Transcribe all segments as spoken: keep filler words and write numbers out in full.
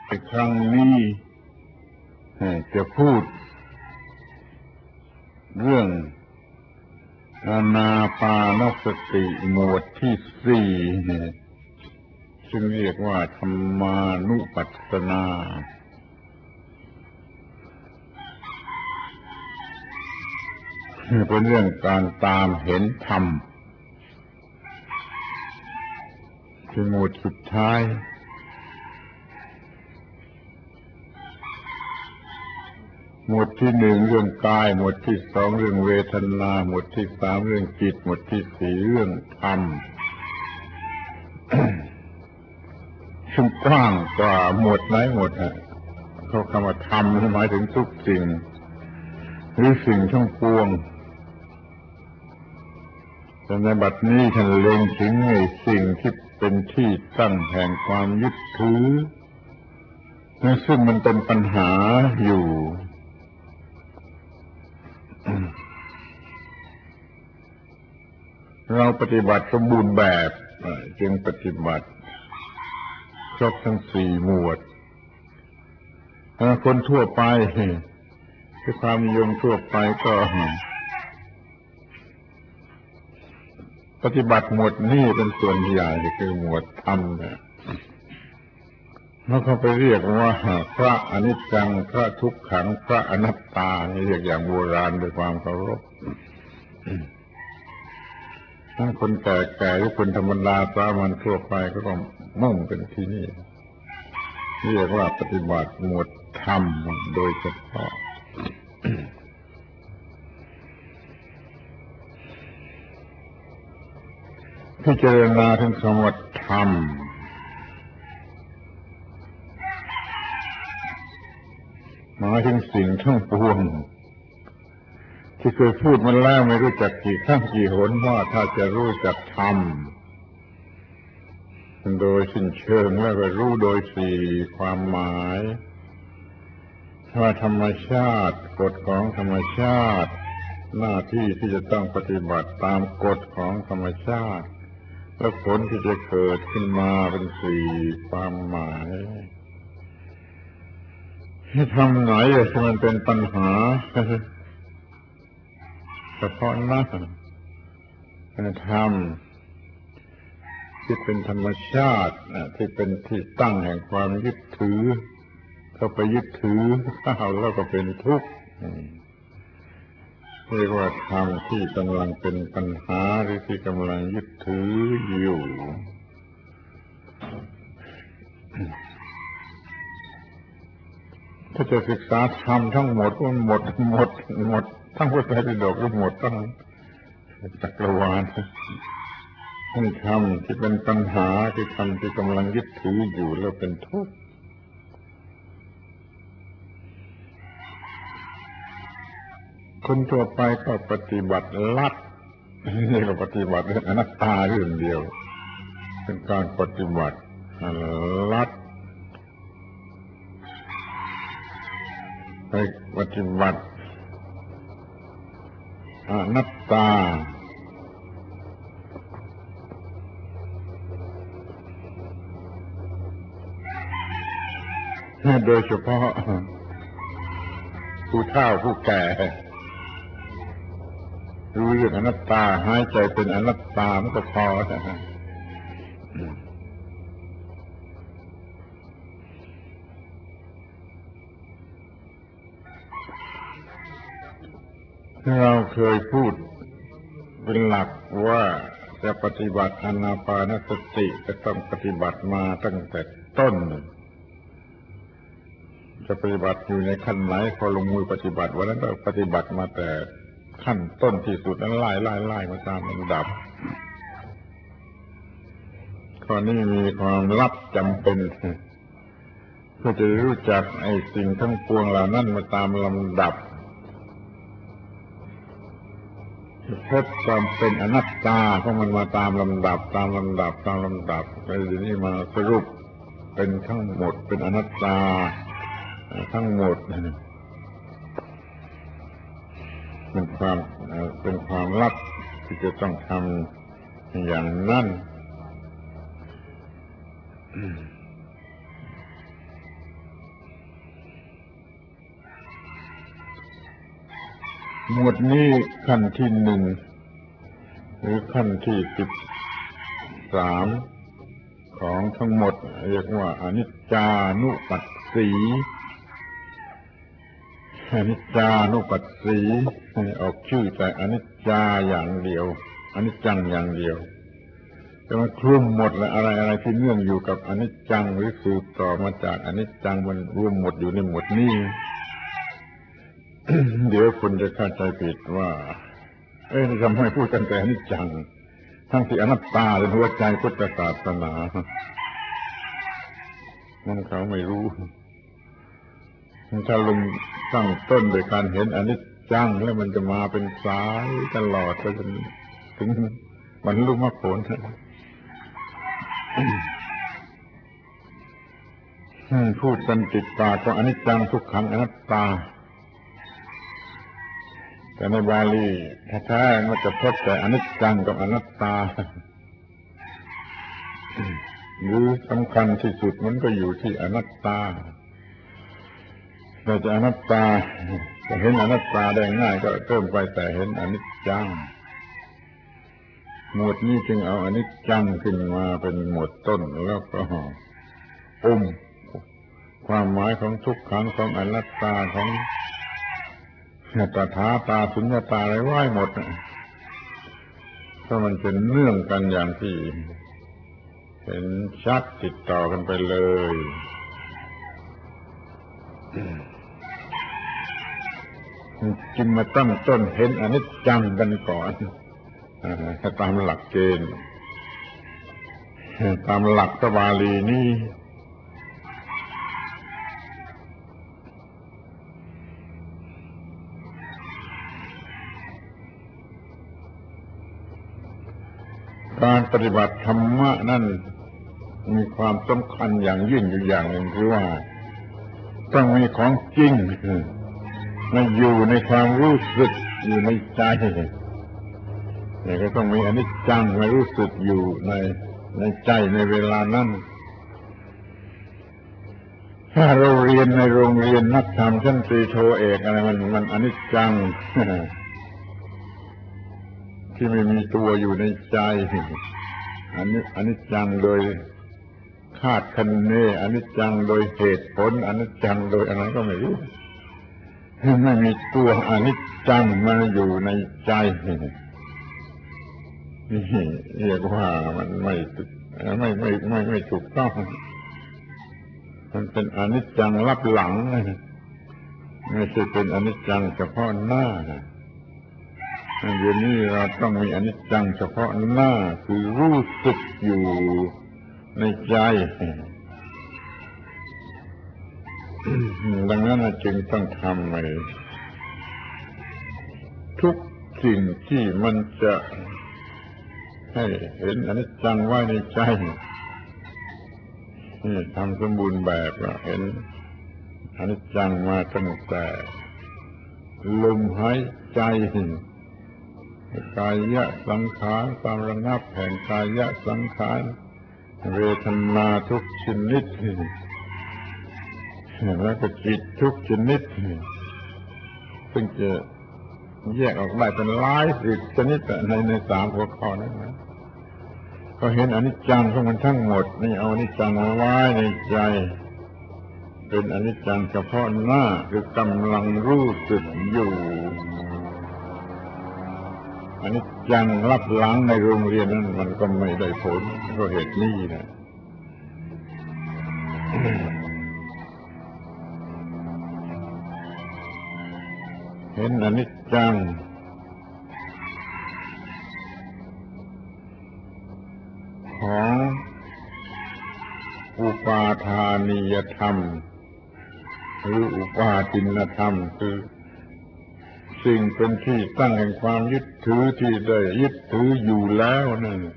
ในครั้งนี้จะพูดเรื่องอานาปานสติหมวดที่สี่ซึ่งเรียกว่าธรรมานุปัสสนาเป็นเรื่องการตามเห็นธรรมคือหมวดสุดท้ายหมวดที่หนึ่งเรื่องกายหมวดที่สองเรื่องเวทนาหมวดที่สามเรื่องจิตหมวดที่สี่เรื่องธรรม ซึ่งกว้างกว่าหมวดไหนหมดฮะเขาคำว่าธรรมหมายถึงทุกสิ่งหรือสิ่งทั้งปวงแต่ในบัดนี้ท่านเล็งถึงในสิ่งที่เป็นที่ตั้งแห่งความยึดถือซึ่งมันเป็นปัญหาอยู่เราปฏิบัติสมบูรณ์แบบจึงปฏิบัติครบทั้งสี่หมวดคนทั่วไปคือความนิยมทั่วไปก็ปฏิบัติหมวดนี้เป็นส่วนใหญ่คือหมวดธรรมเนี่ยแล้วเขาไปเรียกว่าพระอนิจจังพระทุกขังพระอนัตตานี่เรียกอย่างโบราณด้วยความเคารพถ้าคนแก่ๆหรือคนธรรมดาสามัญทั่วไปก็ต้องมุ่งเป็นที่นี่เรียกว่าปฏิบัติหมวดธรรมโดยเฉพาะพิจารณาถึงคำว่าธรรมหมายถึงสิ่งทั้งปวงที่เคยพูดมาแล้วไม่รู้จักกี่ครั้งกี่หนว่าถ้าจะรู้จักธรรมโดยสิ้นเชิงแล้วก็รู้โดยสี่ความหมายว่าธรรมชาติกฎของธรรมชาติหน้าที่ที่จะต้องปฏิบัติตามกฎของธรรมชาติและผลที่จะเกิดขึ้นมาเป็นสี่ความหมายให้ทำไหนที่มันเป็นปัญหาเฉพาะหน้าธรรมที่เป็นธรรมชาติที่เป็นที่ตั้งแห่งความยึดถือเข้าไปยึดถือเข้าแล้วก็เป็นทุกข์เรียกว่าธรรมที่กำลังเป็นปัญหาหรือที่กำลังยึดถืออยู่ถ้าจะศึกษาธรรมทั้งหมดมันหมดหมดหมดทั้งพระไตรปิฎกก็หมดทั้งจักรวาลทั้งธรรมที่เป็นปัญหาที่ธรรมที่กำลังยึดถืออยู่แล้วเป็นทุกข์คนทั่วไปก็ปฏิบัติลัดนี่ก็ปฏิบัติเรื่องอนัตตาเรื่องเดียวเป็นการปฏิบัติลัดไปปฏิบัติอนัตตาโดยเฉพาะผู้เฒ่าผู้แก่รู้เรื่องอนัตตาหายใจเป็นอนัตตามันก็พอแล้วเราเคยพูดเป็นหลักว่าจะปฏิบัติอานาปานสติจะต้องปฏิบัติมาตั้งแต่ต้นจะปฏิบัติอยู่ในขั้นไหนพอลงมือปฏิบัติวันนั้นก็ปฏิบัติมาแต่ขั้นต้นที่สุดนั้นไล่ไล่ไล่มาตามลำดับข้อนี้มีความลับจำเป็นเพื่อจะรู้จักไอ้สิ่งทั้งปวงเหล่านั้นมาตามลำดับพบความเป็นอนัตตาเพราะมันมาตามลำดับตามลำดับตามลำดับไอ้ทีนี้มาสรุปเป็นทั้งหมดเป็นอนัตตาทั้งหมดเป็นความเป็นความลับที่จะต้องทำอย่างนั้นหมวดนี้ขั้นที่หนึ่งหรือขั้นที่สิบสามของทั้งหมดเรียกว่าอนิจจานุปัสสีอนิจจานุปัสสีออกชื่อแต่อนิจจาอย่างเดียวอนิจจังอย่างเดียวแต่มันคลุมหมดและอะไรอะไรที่เนื่องอยู่กับอนิจจังหรือสืบต่อมาจากอนิจจังมันรวมหมดอยู่ในหมวดนี้ เดี๋ยวคนจะเข้าใจผิดว่าเอ๊ะทำไมพูดกันแต่อนิจจังทั้งที่อนัตตาเป็นหัวใจพุทธศาสนานั่นเขาไม่รู้ถ้าลงตั้งต้นโดยการเห็นอนิจจังแล้วมันจะมาเป็นสายตลอดไปจนถึงบรรลุมรรคผลพูดกันติดปากก็อนิจจังทุกขังอนัตตาแต่ในบาลีแท้ๆมันจะพบแต่อนิจจังกับอนัตตาหรือสำคัญที่สุดมันก็อยู่ที่อนัตตาเราจะอนัตตาจะเห็นอนัตตาได้ง่ายก็เริ่มไปแต่เห็นอนิจจังหมวดนี้จึงเอาอนิจจังขึ้นมาเป็นหมวดต้นแล้วก็อมความหมายของทุกขังของอนัตตาของตถาตาสุญญตาอะไรไว้หมดเพราะมันเป็นเนื่องกันอย่างที่เห็นชัดติดต่อกันไปเลยจึงมาตั้งต้นเห็นอนิจจังกันก่อนตามหลักเกณฑ์ตามหลักพระบาลีนี้การปฏิบัติธรรมะนั่นมีความสำคัญอย่างยิ่งอยู่อย่างหนึ่งคือว่าต้องมีของจริงมาอยู่ในความรู้สึกอยู่ในใจแต่ก็ต้องมีอนิจจังมารู้สึกอยู่ในในใจในเวลานั้นถ้าเราเรียนในโรงเรียนนักธรรมชั้นตรีโทเอกอะไรมันมันอนิจจังที่ไม่มีตัวอยู่ในใจอันนี้อนิจจังโดยคาดคะเนอนิจจังโดยเหตุผลอนิจจังโดยอะไรก็ไม่รู้ไม่มีตัวอนิจจังมาอยู่ในใจนี่เรียกว่ามันไม่ไม่ไม่ไม่ไม่ถูกต้องมันเป็นอนิจจังลับหลังไม่ใช่เป็นอนิจจังเฉพาะหน้าเดี๋ยวนี้เราต้องมีอนิจจังเฉพาะหน้าคือรู้สึกอยู่ในใจดังนั้นจึงต้องทำในทุกสิ่งที่มันจะให้เห็นอนิจจังไว้ในใจนี่ทำสมบูรณ์แบบแล้วเห็นอนิจจังมาตั้งแต่ลมหายใจกายะสังขารความระงับแห่งกายะสังขารเวทนาทุกชนิดแล้วก็จิตทุกชนิดซึ่งจะแยกออกได้เป็นหลายสิบชนิดในในสามหัวข้อนั้นนะก็เห็นอนิจจังของมันทั้งหมดนี่เอาอนิจจังมาไว้ในใจเป็นอนิจจังเฉพาะหน้าคือกำลังรู้สึกอยู่อนิจจังลับหลังในโรงเรียนนั้นมันก็ไม่ได้ผลเพราะเหตุนี้นะเห็นอนิจจังของอุปาทานียธรรมหรืออุปาทินธรรมคือสิ่งเป็นที่ตั้งแห่งความยึดถือที่ได้ยึดถืออยู่แล้วนั่น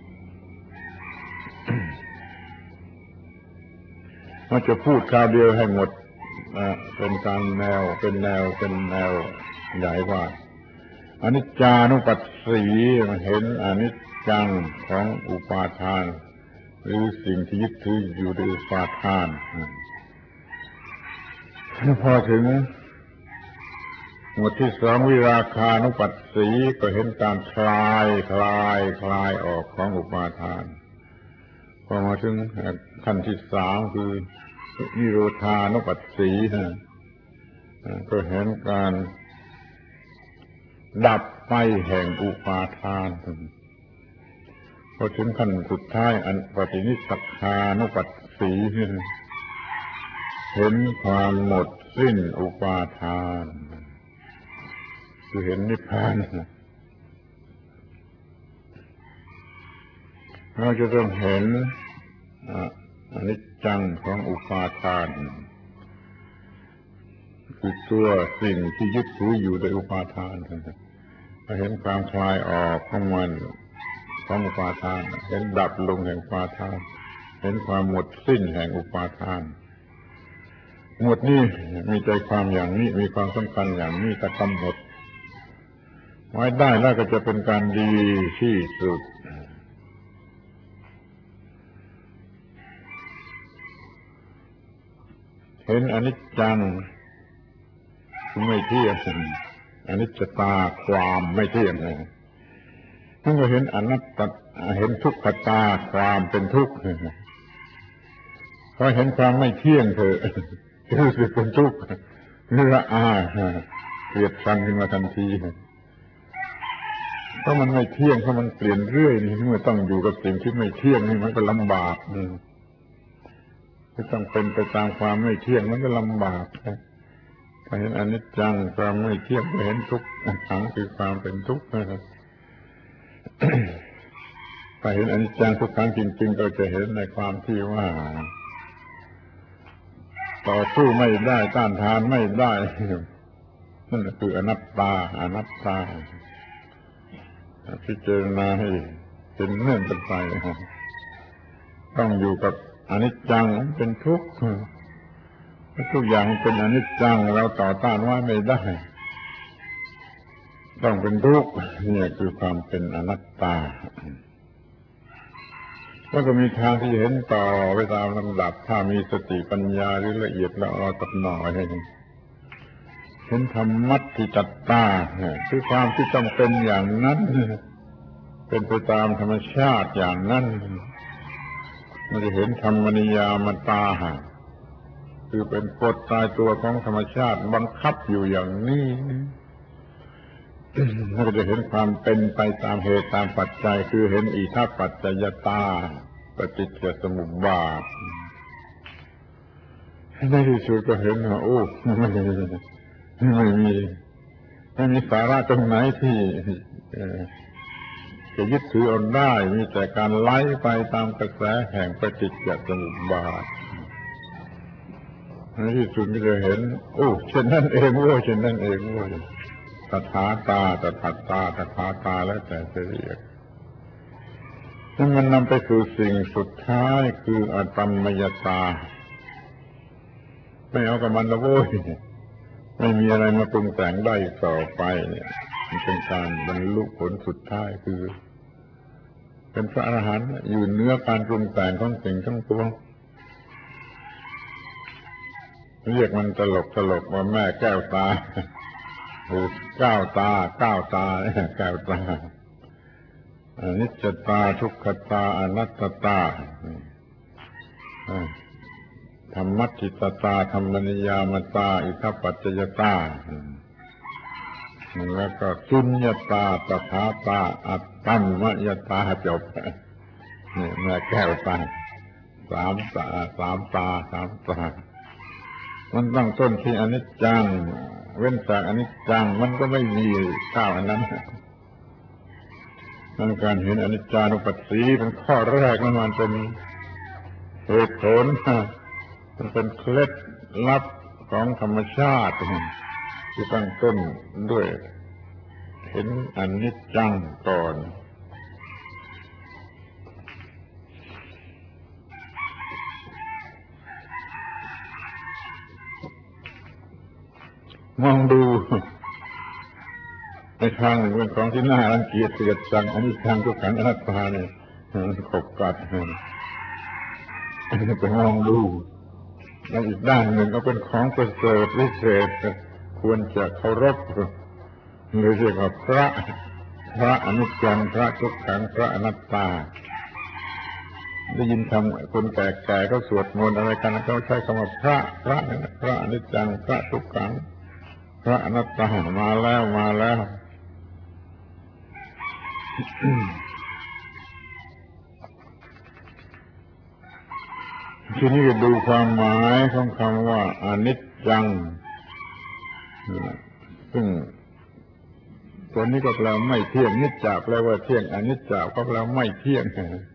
มันจะพูดคราวเดียวให้หมดเป็นการแนวเป็นแนวเป็นแนวใหญ่ว่าอนิจจานุปัสสีเห็นอนิจจังของอุปาทานหรือสิ่งที่ยึดถืออยู่ในอุปาทานพอถึงหมวดที่สองวิราคานุปัสสีก็เห็นการคลายคลายคลายออกของอุปาทานพอมาถึงขั้นที่สามคือนิโรธานุปัสสีก็เห็นการดับไปแห่งอุปาทานพอถึงขั้นสุดท้ายอันปฏินิสสักขานุปัสสีเห็นความหมดสิ้นอุปาทานคือเห็นนิพพานเราจะต้องเห็นอนิจจังของอุปาทานคือตัวสิ่งที่ยึดถืออยู่ในอุปาทานเราเห็นความคลายออกของมันของอุปาทานเห็นดับลงแห่งอุปาทานเห็นความหมดสิ้นแห่งอุปาทานหมดนี้มีใจความอย่างนี้มีความสำคัญอย่างนี้แต่กำหนดไว้ได้แล้วก็จะเป็นการดีที่สุดเห็นอนิจจังไม่เที่ยงอนิจจตาความไม่เที่ยงท่านก็เห็นอนัตตาเห็นทุกขตาความเป็นทุกข์พอเห็นความไม่เที่ยงเถอะรู้สึกเป็นทุกข์นี่ละอาเกลียดชังขึ้นมาทันทีเพราะมันไม่เที่ยงเพราะมันเปลี่ยนเรื่อยนี่เมื่อต้องอยู่กับสิ่งที่ไม่เที่ยงนี่มันก็ลำบากที่ต้องเป็นไปตามความไม่เที่ยงมันก็ลำบากพอเห็นอนิจจังความไม่เที่ยงก็เห็นทุกข์ขังคือความเป็นทุกข์พอเห็นอนิจจังทุกขังจริงๆก็จะเห็นในความที่ว่าต่อสู้ไม่ได้ต้านทานไม่ได้นั่นคืออนัตตาอนัตตาพิจารณาให้เป็นเนื่องกันไปต้องอยู่กับอนิจจังเป็นทุกข์ทุกอย่างเป็นอนิจจังเราต่อต้านว่าไม่ได้ต้องเป็นทุกข์นี่คือความเป็นอนัตตาแล้วก็มีทางที่เห็นต่อไปตามลำดับถ้ามีสติปัญญาหรือละเอียดละออสักหน่อยเห็นธรรมัตถิจัตตาคือความที่ต้องเป็นอย่างนั้นเป็นไปตามธรรมชาติอย่างนั้นมันจะเห็นธรรมนิยามตาคือเป็นกฎตายตัวของธรรมชาติบังคับอยู่อย่างนี้เราจะเห็นความเป็นไปตามเหตุตามปัจจัยคือเห็นอิทัปปัจจยตาปฏิจจสมุปบาทในที่สุดก็เห็นว่าโอ้ไม่ไม่มีไม่มีสาระตรงไหนที่จะยึดถือเอาได้มีแต่การไหลไปตามกระแสแห่งปฏิจจสมุปบาทในที่สุดก็จะเห็นโอ้เช่นนั้นเองโอ้เช่นนั้นเองโอ้ตถาตาตถาตาตถาตาแล้วแต่จะเรียกซึ่งมันนำไปสู่สิ่งสุดท้ายคืออตมมยตาไม่เอากับมันละโว้ยไม่มีอะไรมาปรุงแต่งได้ต่อไปเนี่ยมันเป็นการบรรลุผลสุดท้ายคือเป็นพระอรหันต์อยู่เหนือการปรุงแต่งของสิ่งทั้งปวงเรียกมันตลกตลกว่าแม่แก้วตาหรือก้าวตาก้าวตาแก้วตาอนิจจตาทุกขตาอนัตตาธรรมัตถิตตาธรรมนิยามตาอิทัปปัจจยตาแล้วก็สุญญตาตถาตาอัตตัมมยตาจบนี่แม่แก้วตาสามตาสามตาสามตามันตั้งต้นที่อนิจจังเว้นจากอนิจจังมันก็ไม่มีข้าวอันนั้นนั่นการเห็นอนิจจานุปัสสีเป็นข้อแรกแล้วมันเป็นเหตุผลมันเป็นเคล็ดลับของธรรมชาติที่ตั้งต้นด้วยเห็นอนิจจังก่อนมองดูในทางหนึ่งเป็นของที่น่ารังเกียจเกลียดชังอนิจจังทุกขังอนัตตาเนี่ยมันขบกัดไปมองดูในอีกด้านหนึ่งก็เป็นของประเสริฐวิเศษควรจะเคารพหรือเรียกว่าพระพระอนิจจังพระทุกขังพระอนัตตาได้ยินคำคนแก่ๆเขาสวดมนต์อะไรกันเขาใช้คำว่าพระพระพระอนิจจังพระทุกขังพระอนัตตามาแล้วมาแล้วทีนี้ก็ดูความหมายของคำว่าอนิจจังซึ่งตัวนี้ก็แปลไม่เที่ยงนิจจาแปลว่าเที่ยงอนิจจาก็แปลไม่เที่ยง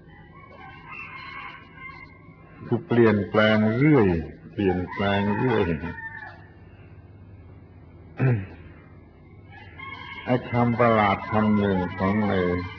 คือเปลี่ยนแปลงเรื่อยเปลี่ยนแปลงเรื่อยไอ้คำประหลาดคำหนึ่งของใน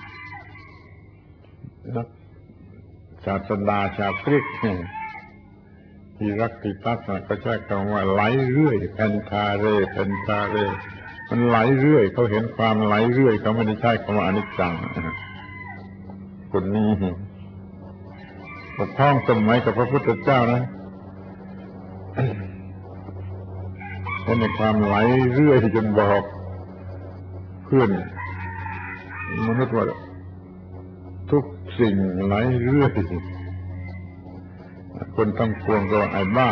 นักศาสดาชาวกรีกที่รักติตัสก็ใช้คำว่าไหลเรื่อยเพนคาเรเพนคาเรมันไหลเรื่อยเขาเห็นความไหลเรื่อยเขาไม่ได้ใช้คำว่าอนิจจังคนนี้ปกพ้องสมัยกับพระพุทธเจ้านะเห็นในความไหลเรื่อยจนบอกเพื่อนมนุษย์ว่าทุกสิ่งไหลเรื่อยคนทั้งปวงก็ไอ้บ้า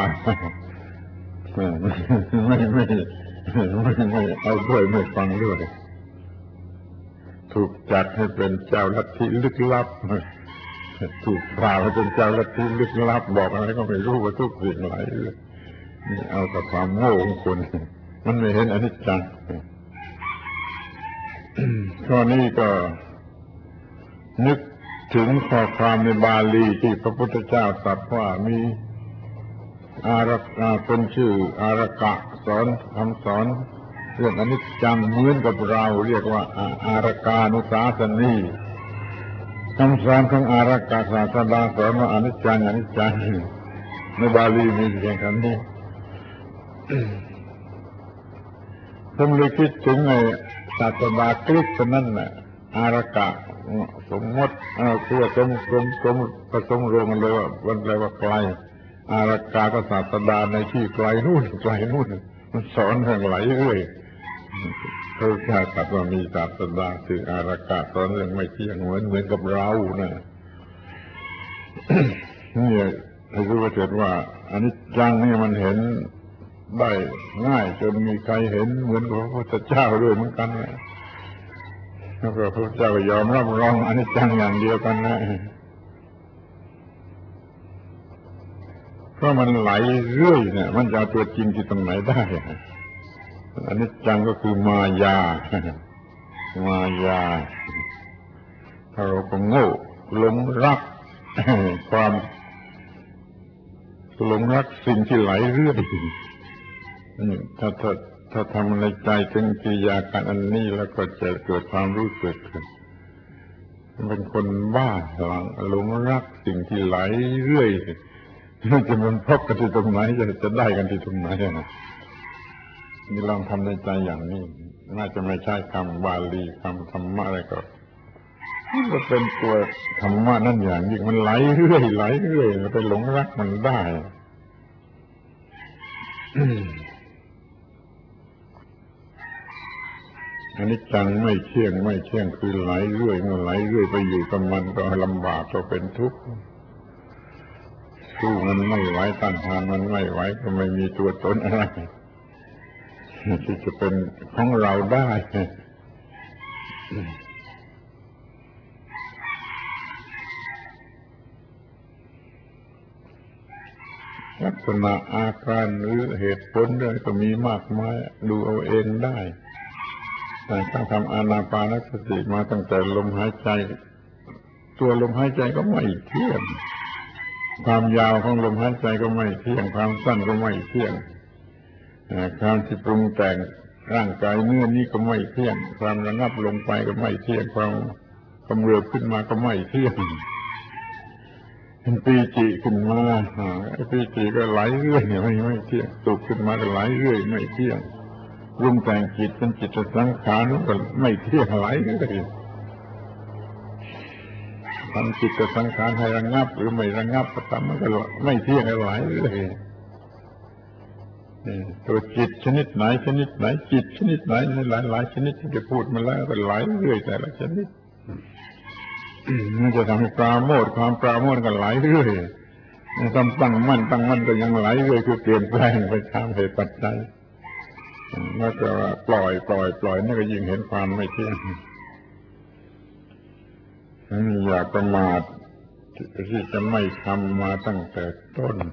ไม่ไม่ไม่ไม่เอาด้วยไม่ฟังด้วยถูกจัดให้เป็นเจ้าลัทธิลึกลับถูกพาให้เป็นเจ้าลัทธิลึกลับบอกอะไรก็ไม่รู้ว่าทุกสิ่งไหลเรื่อยนี่เอาแต่ความโง่ของคนมันไม่เห็นอนิจจังข้อนี้ก็นึกถึงข้อความในบาลีที่พระพุทธเจ้าตรัสว่ามีอารักขาคนชื่ออารักะสอนคำสอนเรื่องอนิจจังเหมือนกับเราเรียกว่าอารักานุสาสนีคำสอนของอารักะศาสดาสอนว่าอนิจจังอนิจจังในบาลีมีเพียงคำนี้ผมเลยคิดถึงในศาสดากรีกคนนั้นน่ะอารักะสมมติเอาคือสมสมสมผสมรวมกันเลยว่าวันอะไรว่าไกลอารักะก็ศาสดาในที่ไกลนู่นไกลนู่นมันสอนเรื่องไหลเรื่อยพระพุทธเจ้าตรัสว่ามีศาสดาคืออารักะสอนเรื่องไม่เที่ยงเหมือนเหมือนกับเรานะนี่ให้รู้ว่าเถิดว่าอนิจจังนี่มันเห็นได้ง่ายจนมีใครเห็นเหมือนกับพระพุทธเจ้าด้วยเหมือนกันนะแล้วก็พระพุทธเจ้าก็ยอมรับรองอนิจจังอย่างเดียวกันนะเพราะมันไหลเรื่อยเนี่ยมันจะเอาตัวจริงที่ตรงไหนได้อนิจจังก็คือมายามายาถ้าเราก็โง่หลงรักความหลงรักสิ่งที่ไหลเรื่อยถ้าถ้าถ้าทำในใจถึงกิริยาการอันนี้แล้วก็จะเกิดความรู้สึกเป็นคนบ้าหลงรักสิ่งที่ไหลเรื่อยจะมันพบกันที่ตรงไหนจะจะได้กันที่ตรงไหนนะนี่ลองทำในใจอย่างนี้น่าจะไม่ใช่คำบาลีคำธรรมะอะไรก็มันก็เป็นตัวธรรมะนั่นอย่างยิ่งมันไหลเรื่อยไหลเรื่อยมันไปหลงรักมันได้อนิจจังไม่เที่ยงไม่เที่ยงคือไหลเรื่อยเมื่อไหลเรื่อยไปอยู่กับมันก็ลำบากก็เป็นทุกข์สู้มันไม่ไหวต้านทานมันไม่ไหวก็ไม่มีตัวตนอะไรที่จะเป็นของเราได้ลักษณะอาการหรือเหตุผลอะไรก็มีมากมายดูเอาเองได้แต่ถ้าทำอานาปานสติมาตั้งแต่ลมหายใจตัวลมหายใจก็ไม่เที่ยงความยาวของลมหายใจก็ไม่เที่ยงความสั้นก็ไม่เที่ยงความที่ปรุงแต่งร่างกายเนื้อนี้ก็ไม่เที่ยงความระงับลงไปก็ไม่เที่ยงความกำเริบขึ้นมาก็ไม่เที่ยงเป็นปีจิขึ้นมาปีจิก็ไหลเรื่อยไม่ไม่เที่ยงสุขขึ้นมาก็ไหลเรื่อยไม่เที่ยงปรุงแต่งจิตเป็นจิตสังขารก็ไม่เที่ยงไหลเรื่อยทำจิตสังขารให้ระงับหรือไม่ระงับก็ทำมันก็ไม่เที่ยงไหลเรื่อยตัวจิตชนิดไหนชนิดไหนจิตชนิดไหนหลายหลายชนิดที่จะพูดมาแล้วก็หลายเรื่อยแต่ละชนิดมันจะทำให้ปราโมทย์ความปราโมทย์กันหลายเรื่อยตั้งตั้งมั่นตั้งมั่นก็ยังหลายเรื่อยคือเปลี่ยนแปลงไปตามเหตุปัจจัยแล้วก็ปล่อยปล่อยปล่อยนี่ก็ยิ่งเห็นความไม่เที่ยงอย่าประมาทที่จะไม่ทำมาตั้งแต่ต้น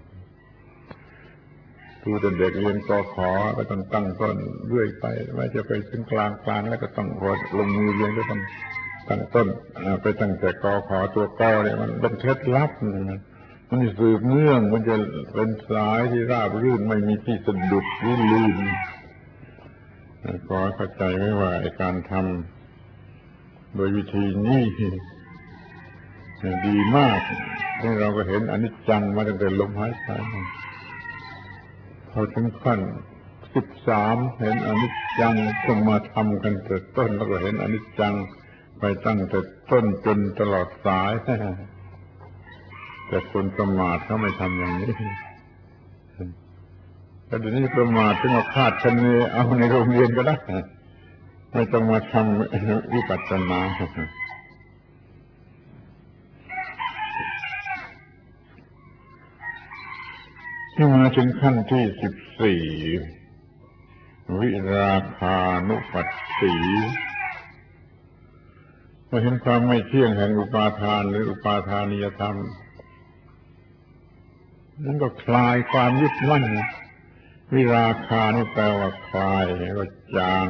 ดูแต่เด็กเรียนกขอก็ต้องตั้งต้นเรื่อยไปไม่จะไปถึงกลางกลางแล้วก็ต้องลงมือเรียนก็ต้องตั้งต้นไปตั้งแต่กขอตัวกเนี่ยมันเป็นเคล็ดลับมันมันสืบเนื่องมันจะเป็นสายที่ราบรื่นไม่มีที่สะดุดหรือลืมขอเข้าใจไว้ว่าการทำโดยวิธีนี้ดีมากที่เราก็เห็นอนิจจังมาตั้งแต่ลมหายใจพอถึงขั้นสิบสามเห็นอนิจจังต้องมาทำกันแต่ต้นแล้วก็เห็นอนิจจังไปตั้งแต่ต้นจนตลอดสายแต่คนประมาทเขาไม่ทำอย่างนี้แต่เดี๋ยวนี้ประมาทถึงมาคาดคะเนเอาในโรงเรียนก็ได้ไม่ต้องมาทำวิปัสสนาที่มาถึงขั้นที่สิบสี่วิราคานุปัสสีพอเห็นความไม่เที่ยงแห่งอุปาทานหรืออุปาทานิยธรรมนั่นก็คลายความยึดมั่นวิราคานี่แปลว่าคลายว่าจาง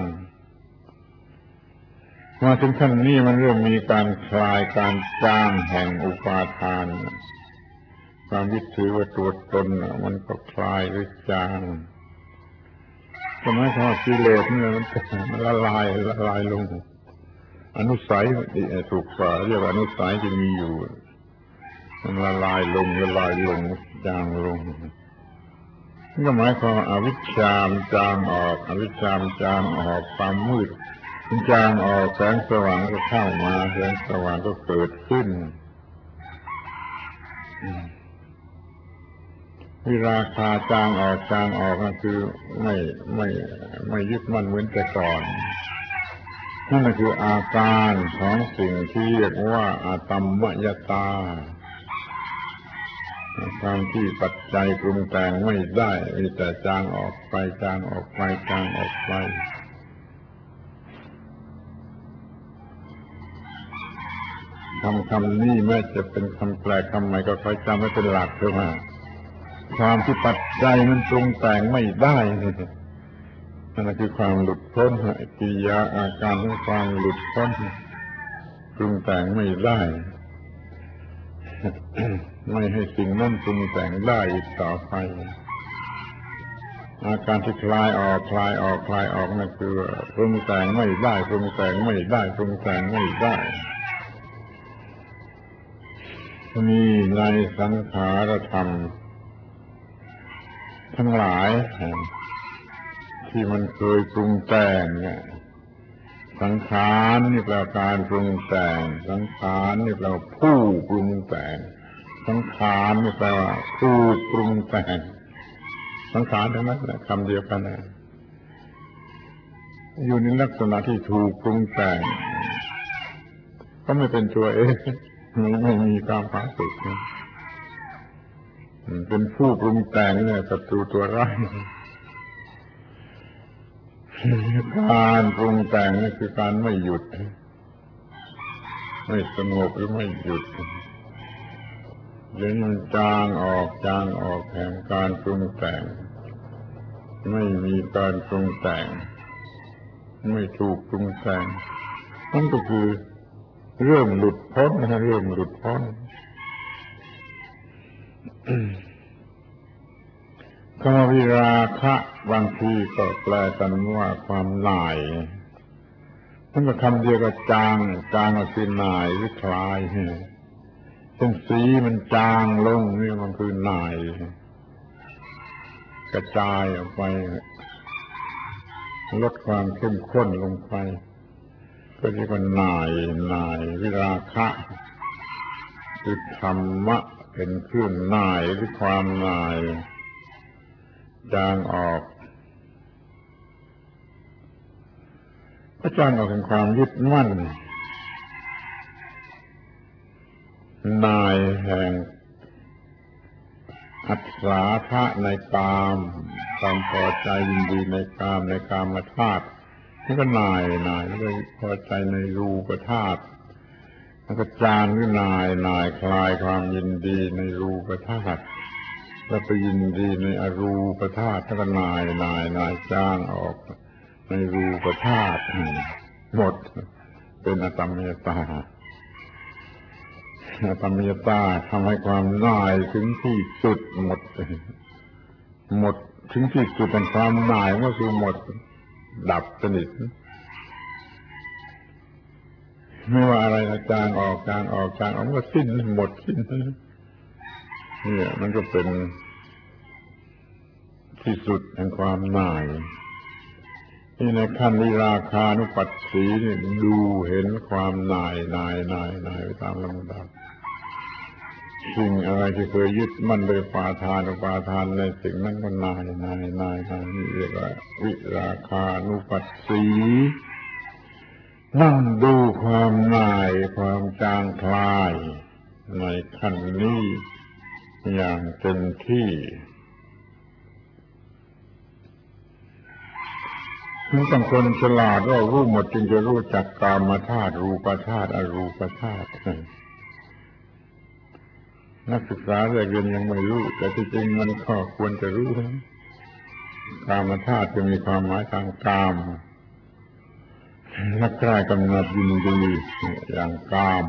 มาถึงขั้นนี้มันเริ่มมีการคลายการจางแห่งอุปาทานความยึดถือว่าตัวตนมันก็คลายหรือจางก็หมายความว่ากิเลสนี่มันละลายละลายลงอนุสัยถูกกว่าเรียกว่าอนุสัยที่มีอยู่มันละลายลงละลายลงจางลงนี่ก็หมายความว่าอวิชชามจางออกอวิชชามจางออกความมืดจางออกแสงสว่างก็เข้ามาแสงสว่างก็เกิดขึ้นวิราคาจางออกจางออกก็คือไม่ไม่ไม่ยึดมั่นเหมือนแต่ก่อนนั่นคืออาการของสิ่งที่เรียกว่าอาตัมมยตาความที่ปัจจัยปรุงแต่งไม่ได้มีแต่จางออกไปจางออกไปจางออกไปคำคำนี้แม้จะเป็นคำแปลคำใหม่ก็คอยจำไว้เป็นหลักเถอะว่าความที่ปัจจัยมันปรุงแต่งไม่ได้นั่นคือความหลุดพ้นกิริยาอาการของความหลุดพ้นปรุงแต่งไม่ได้ไม่ให้สิ่งนั้นปรุงแต่งได้อีกต่อไปอาการที่คลายออกคลายออกคลายออกนั่นคือปรุงแต่งไม่ได้ปรุงแต่งไม่ได้ปรุงแต่งไม่ได้มีในสังขารธรรมทั้งหลายที่มันเคยปรุงแต่งเนี่ยสังขารนี่แปลว่าการปรุงแต่งสังขารนี่แปลว่าผู้ปรุงแต่งสังขารนี่แปลว่าผู้ปรุงแต่งสังขารทั้งนั้นแหละคำเดียวกันนะอยู่ในลักษณะที่ถูกปรุงแต่งก็ไม่เป็นตัวเองไม่มีความผาสุกเป็นผู้ปรุงแต่งเนี่ยศัตรูตัวร้ายการปรุงแต่งนี่คือการไม่หยุดไม่สงบหรือไม่หยุดเดี๋ยวมันจางออกจางออกแห่งการปรุงแต่งไม่มีการปรุงแต่งไม่ถูกปรุงแต่งนั่นก็คือเริ่มหลุดพ้นนะเริ่มหลุดพ้นคำว่าวิราคะบางทีก็แปลกันว่าความหน่ายนั่นก็คำเดียวกับจางจางก็คือหน่ายหรือคลายเช่นสีมันจางลงนี่มันคือหน่ายกระจายออกไปลดความเข้มข้นลงไปก็เรียกว่าหน่ายหน่ายวิราคะคือธรรมะเป็นเครื่องหน่ายหรือความหน่ายจางออกอาจารย์ออกถึงความยึดมั่นนายแห่งอัศราทะในกามความพอใจยินดีในกามในกามธาตุนี่ก็นายนายแล้วก็พอใจในรูปธาตุแล้วก็จางหรือนายนายคลายความยินดีในรูปธาตุแล้วไปยินดีในอรูปธาตุแล้วก็นายนายนายจางออกในรูปธาตุหมดเป็นอตมมยตาอตมมยตาทำให้ความน่ายถึงที่สุดหมดหมดถึงที่สุดแห่งความน่ายก็คือหมดดับสนิทไม่ว่าอะไรอาจารย์ออกการออกการออกก็สิ้นหมดสิ้นนี่มันก็เป็นที่สุดแห่งความน่ายนี่ในขั้นวิราคานุปัสสีนี่ดูเห็นความน่ายน่ายน่ายน่ายไปตามลำดับสิ่งอะไรที่เคยยึดมั่นโดยปาทานอุปาทานในสิ่งนั้นก็น่ายน่ายน่ายน่ายนี่เรียกว่าวิราคานุปัสสีนั่งดูความน่ายความจางคลายในขั้นนี้อย่างเต็มที่มันต้องคนฉลาดว่ารู้หมดจึงจะรู้จักกามธาตุรูปธาตุอรูปธาตุนักศึกษาเรียนยังไม่รู้แต่ที่จริงมันก็ควรจะรู้กามธาตุจะมีความหมายทางกามนักใคร่กำหนัดยินดีอย่างกาม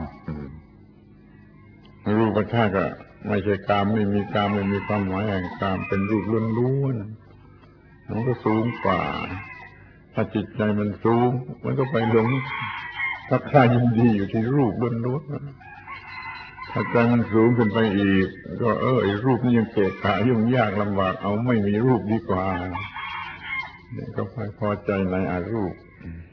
รูปธาตุก็ไม่ใช่กามไม่มีกามไม่มีความหมายแห่งกามเป็นรูปล้วนๆมันก็สูงกว่าถ้าจิตใจมันสูงมันก็ไปหลงรักใคร่ยินดีอยู่ที่รูปล้วนๆถ้าใจมันสูงขึ้นไปอีกก็เออไอ้รูปนี้ยังเกะกะยุ่งยากลำบากเอาไม่มีรูปดีกว่าเนี่ยก็ไปพอใจในอรูป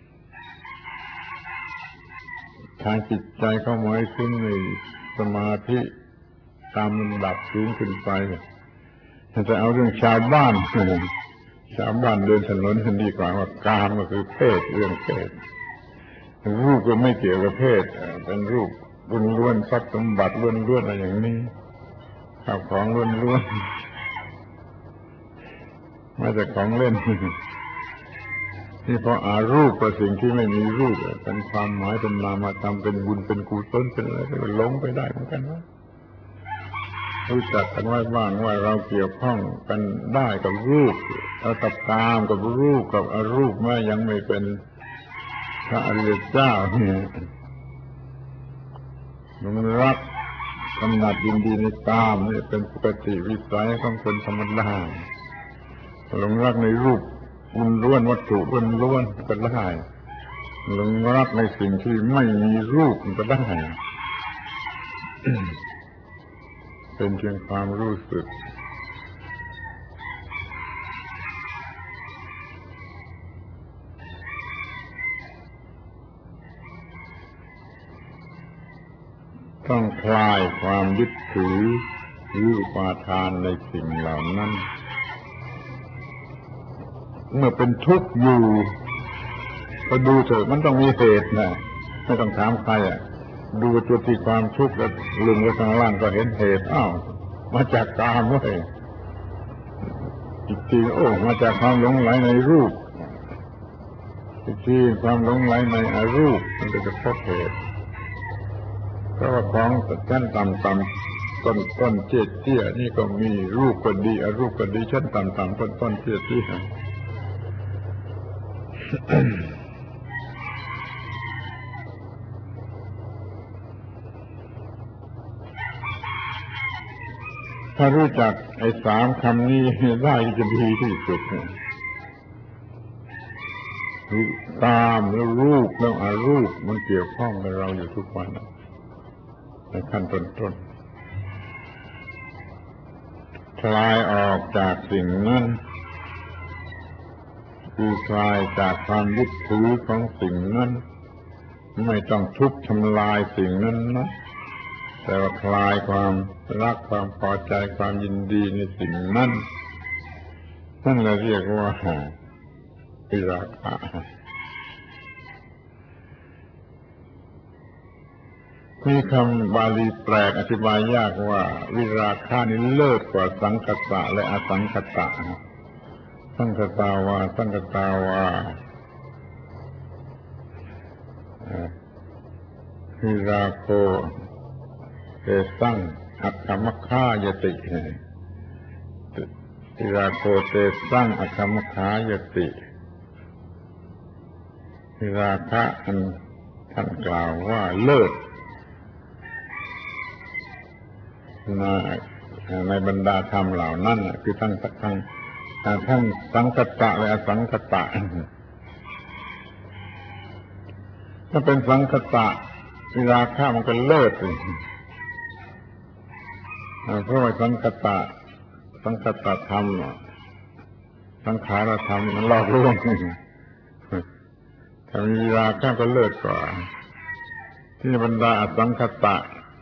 ทางจิตใจเข้าหมายถึงในสมาธิตามลำดับสูงขึ้นไปจะเอาเรื่องชาวบ้านชาวบ้านเดินถนนกันดีกว่าว่ากามก็คือเพศเรื่องเพศรูปก็ไม่เกี่ยวกับเพศเป็นรูปล้วนๆทรัพย์สมบัติล้วนๆอะไรอย่างนี้ข้าวของล้วนๆมาจากของเล่นนี่เพราะอารูปกับสิ่งที่ไม่มีรูปเป็นความหมายเป็นนามธรรมเป็นบุญเป็นกุศลเป็นอะไรก็หลงไปได้เหมือนกันนะรู้จักกันไว้บ้างว่าเราเกี่ยวข้องกันได้กับรูปแล้วกับกามกับรูปกับอรูปแม้ยังไม่เป็นพระอริยเจ้าเนี่ยมันรักกำหนัดยินดีในกามนี่เป็นปกติวิสัยของคนธรรมดาหลงรักในรูปบุญล้วนวัตถุล้วนล้วนก็ได้หลงรักในสิ่งที่ไม่มีรูปก็ได้ เป็นเพียงความรู้สึกต้องคลายความยึดถือหรืออุปาทานในสิ่งเหล่านั้นเมื่อเป็นทุกข์อยู่ก็ดูเถอะมันต้องมีเหตุนะไม่ต้องถามใครอ่ะดูจุดที่ความทุกข์แล้วลงไปข้างล่างก็เห็นเหตุอ้าวมาจากกามเว้ยอีกทีโอ้มาจากความหลงไหลในรูปอีกทีความหลงไหลในอรูปมันก็จะพบเหตุเพราะว่าของชั้นต่ำๆต้นต้นเจี๊ยเจี๊ยนี่ก็มีรูปก็ดีอรูปก็ดีชั้นต่ำๆต้นต้นเจี๊ยเจี๊ยถ้ารู้จักไอ้สามคำนี้ได้จะดีที่สุดตามแล้วรูปแล้วอรูปมันเกี่ยวข้องกับเราอยู่ทุกวันในขั้นต้นๆคลายออกจากสิ่งนั้นคือคลายจากความยึดถือของสิ่งนั้นไม่ต้องทุบทำลายสิ่งนั้นนะแต่ว่าคลายความรักความพอใจความยินดีในสิ่งนั้นนั่นเราเรียกว่าวิราคะมีคำบาลีแปลกอธิบายยากว่าวิราคะนี้เลิศกว่าสังคตะและอสังคตะสังคตาวาสังคตาวาวิราโคเตสังอัคคมัคคายติวิราโคเตสังอัคคมัคคายติวิราคะอันท่านกล่าวว่าเลิศในในบรรดาธรรมเหล่านั้นคือทั้งทั้งทั้งสังคตะและอสังคตะถ้าเป็นสังคตะวิราคะมันก็เลิศเลยเพราะว่าสังคตะสังคตธรรมสังขารธรรมมันหลอกลวงถ้ามีวิราคะก็เลิศกว่าที่บรรดาอสังคตะ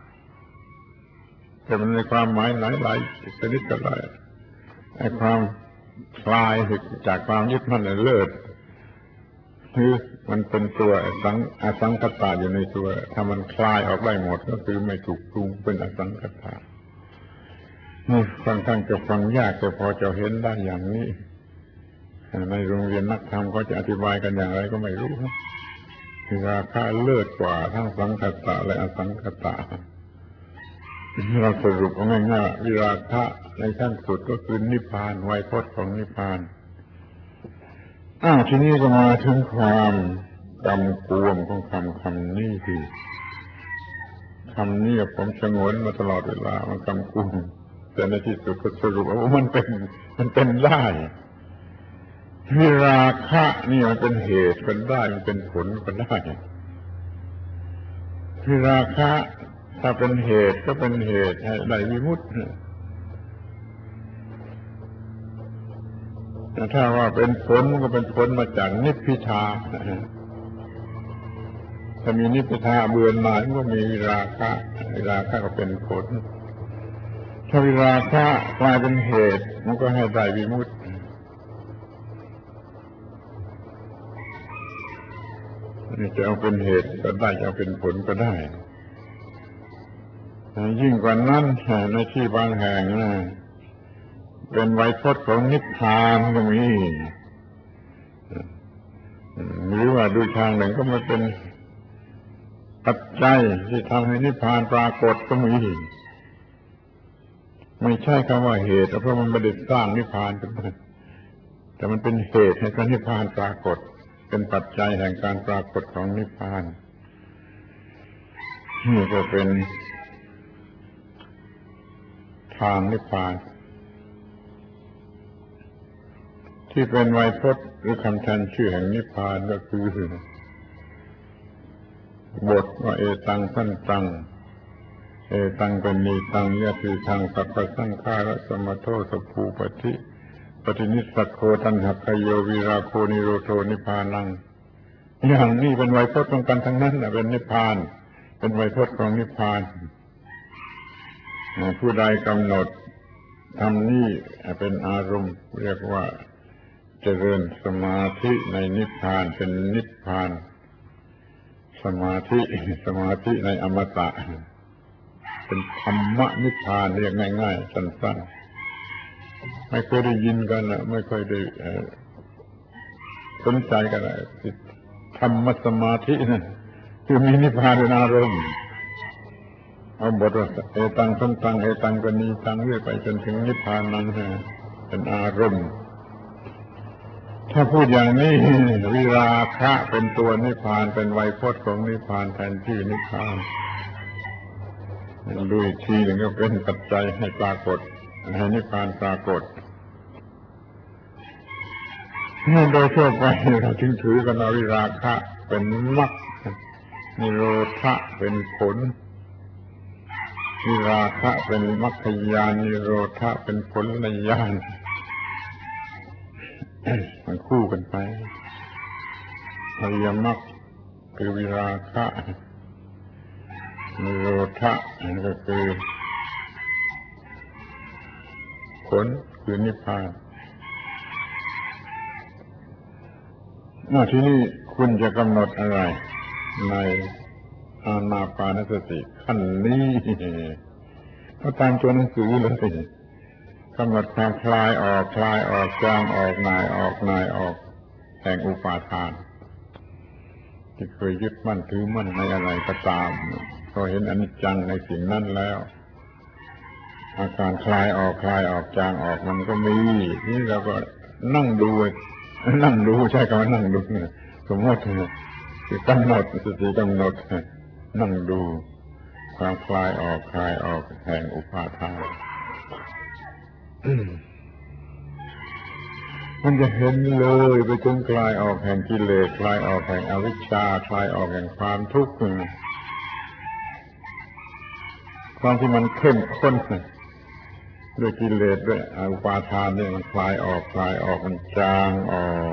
แต่มันในความหมายหลายหลายชนิดก็ได้ไอ้ความคลายจากความยึดมั่นในเลิศคือมันเป็นตัวสังอสังคตะอยู่ในตัวถ้ามันคลายออกได้หมดก็คือไม่ถูกปรุงเป็นอสังคตะนี่ค่อนข้างจะฟังยากแต่พอจะเห็นได้อย่างนี้ในโรงเรียนนักธรรมเขาจะอธิบายกันอย่างไรก็ไม่รู้วิราคะเลิศกว่าทั้งสังคตะและอสังคตะเราสรุปเอาง่ายๆวิราคะในขั้นสุดก็คือนิพพานไวยพจน์ของนิพพานอ้าวทีนี้ก็มาถึงความกำกวมของคำคำนี้ที่คำนี้ผมสงวนมาตลอดเวลามันกำกวมแต่ในที่สุดก็สรุปว่ามันเป็นมันเป็นได้วิราคะนี่มันเป็นเหตุก็ได้มันเป็นผลก็ได้วิราคะถ้าเป็นเหตุก็เป็นเหตุให้ได้วิมุตติถ้าว่าเป็นผลก็เป็นผลมาจากนิพพิทาถ้ามีนิพพิทาเบื่อหน่ายก็มีวิราคะวิราคะก็เป็นผลถ้าวิราคะกลายเป็นเหตุมันก็ให้ได้วิมุตติจะเอาเป็นเหตุก็ได้จะเอาเป็นผลก็ได้ยิ่งกว่านั้นในที่บางแห่งนะเป็นไวยพจน์ของนิพพานก็มีหรือว่าดูทางหนึ่งก็มาเป็นปัจจัยที่ทำให้นิพพานปรากฏก็มีไม่ใช่คำว่าเหตุเพราะมันไม่ได้สร้างนิพพานขึ้นมาแต่มันเป็นเหตุให้การนิพพานปรากฏเป็นปัจจัยแห่งการปรากฏของนิพพานนี่ก็เป็นทางนิพพานที่เป็นไวยพจน์หรือคำแทนชื่อแห่งนิพพานก็คือบทว่าเอตังสันตังเอตังเป็นนีตังยะติทังสัพพสังขาระสมโทสภูปฏิปฏินิสสโคตัณหคโยวิราโคนิโรโธนิพพานังอย่างนี้เป็นไวยพจน์ของกันทั้งนั้นเป็นนิพพานเป็นไวยพจน์ของนิพพานผู้ใดกำหนดทำนี้เป็นอารมณ์เรียกว่าเจริญสมาธิในนิพพานเป็นนิพพานสมาธิสมาธิในอมตะเป็นธรรมนิพพานเรียกง่ายๆสั้นๆไม่เคยได้ยินกันนะไม่ค่อยได้สนใจกันนะธรรมสมาธินั่นคือมีนิพพานเป็นอารมณ์เอาบทว่าเอตังสันตังเอตังกนีตังเรื่อยไปจนถึงนิพพานนั้นเป็นอารมณ์ถ้าพูดอย่างนี้วิราคะเป็นตัวนิพพานเป็นไวยพจน์ของนิพพานแทนชื่อนิพพานดูอีกทีหนึ่งก็เป็นปัจจัยให้ปรากฏให้นิพพานปรากฏโดยทั่วไปเราจึงถือกันว่าวิราคะเป็นมรรคนิโรธะเป็นผลวิราคะเป็นมรรคญาณนิโรธะเป็นผลญาณมันคู่กันไปอริยมรรคคือวิราคะนิโรธะก็คือผลคือนิพพานหน้าที่นี้คุณจะกำหนดอะไรในอานาปานสติขั้นนี้ก็ตามตัวหนังสือเลยกำหนดความคลายออกคลายออกจางออกนายออกนายออกแห่งอุปาทานที่เคยยึดมั่นถือมั่นในอะไรก็ตามพอเห็นอนิจจังในสิ่งนั้นแล้วอาการคลายออกคลายออกจางออกมันก็มีนี่เราก็นั่งดูนั่งดูใช่คำว่านั่งดูสมมติคือกำหนดสติกำหนดนั่งดูความคลายออกคลายออกแห่งอุปาทานมันจะเห็นเลยไปจนคลายออกแห่งกิเลสคลายออกแห่งอวิชชาคลายออกแห่งความทุกข์ความที่มันเข้มข้นด้วยกิเลสด้วยอุปาทานเนี่ยมันคลายออกคลายออกมันจางออก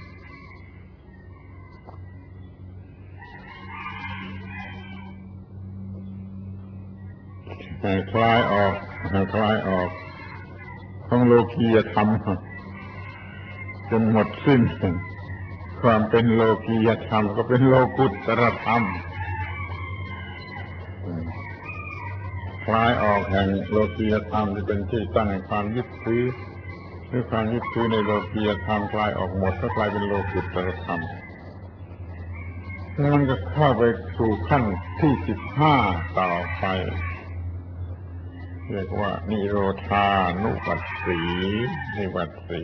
คลายออกคลายออกของโลกียธรรมจนหมดสิ้นความเป็นโลกียธรรมก็เป็นโลกุตตรธรรมคลายออกแห่งโลกียธรรมที่เป็นที่ตั้งแห่งความยึดถือหรือความยึดถือในโลกียธรรมคลายออกหมดก็กลายเป็นโลกุตตรธรรมแล้วมันก็เข้าไปสู่ขั้นที่สิบห้าต่อไปเรียกว่านิโรธานุปัสสีนิปัสสี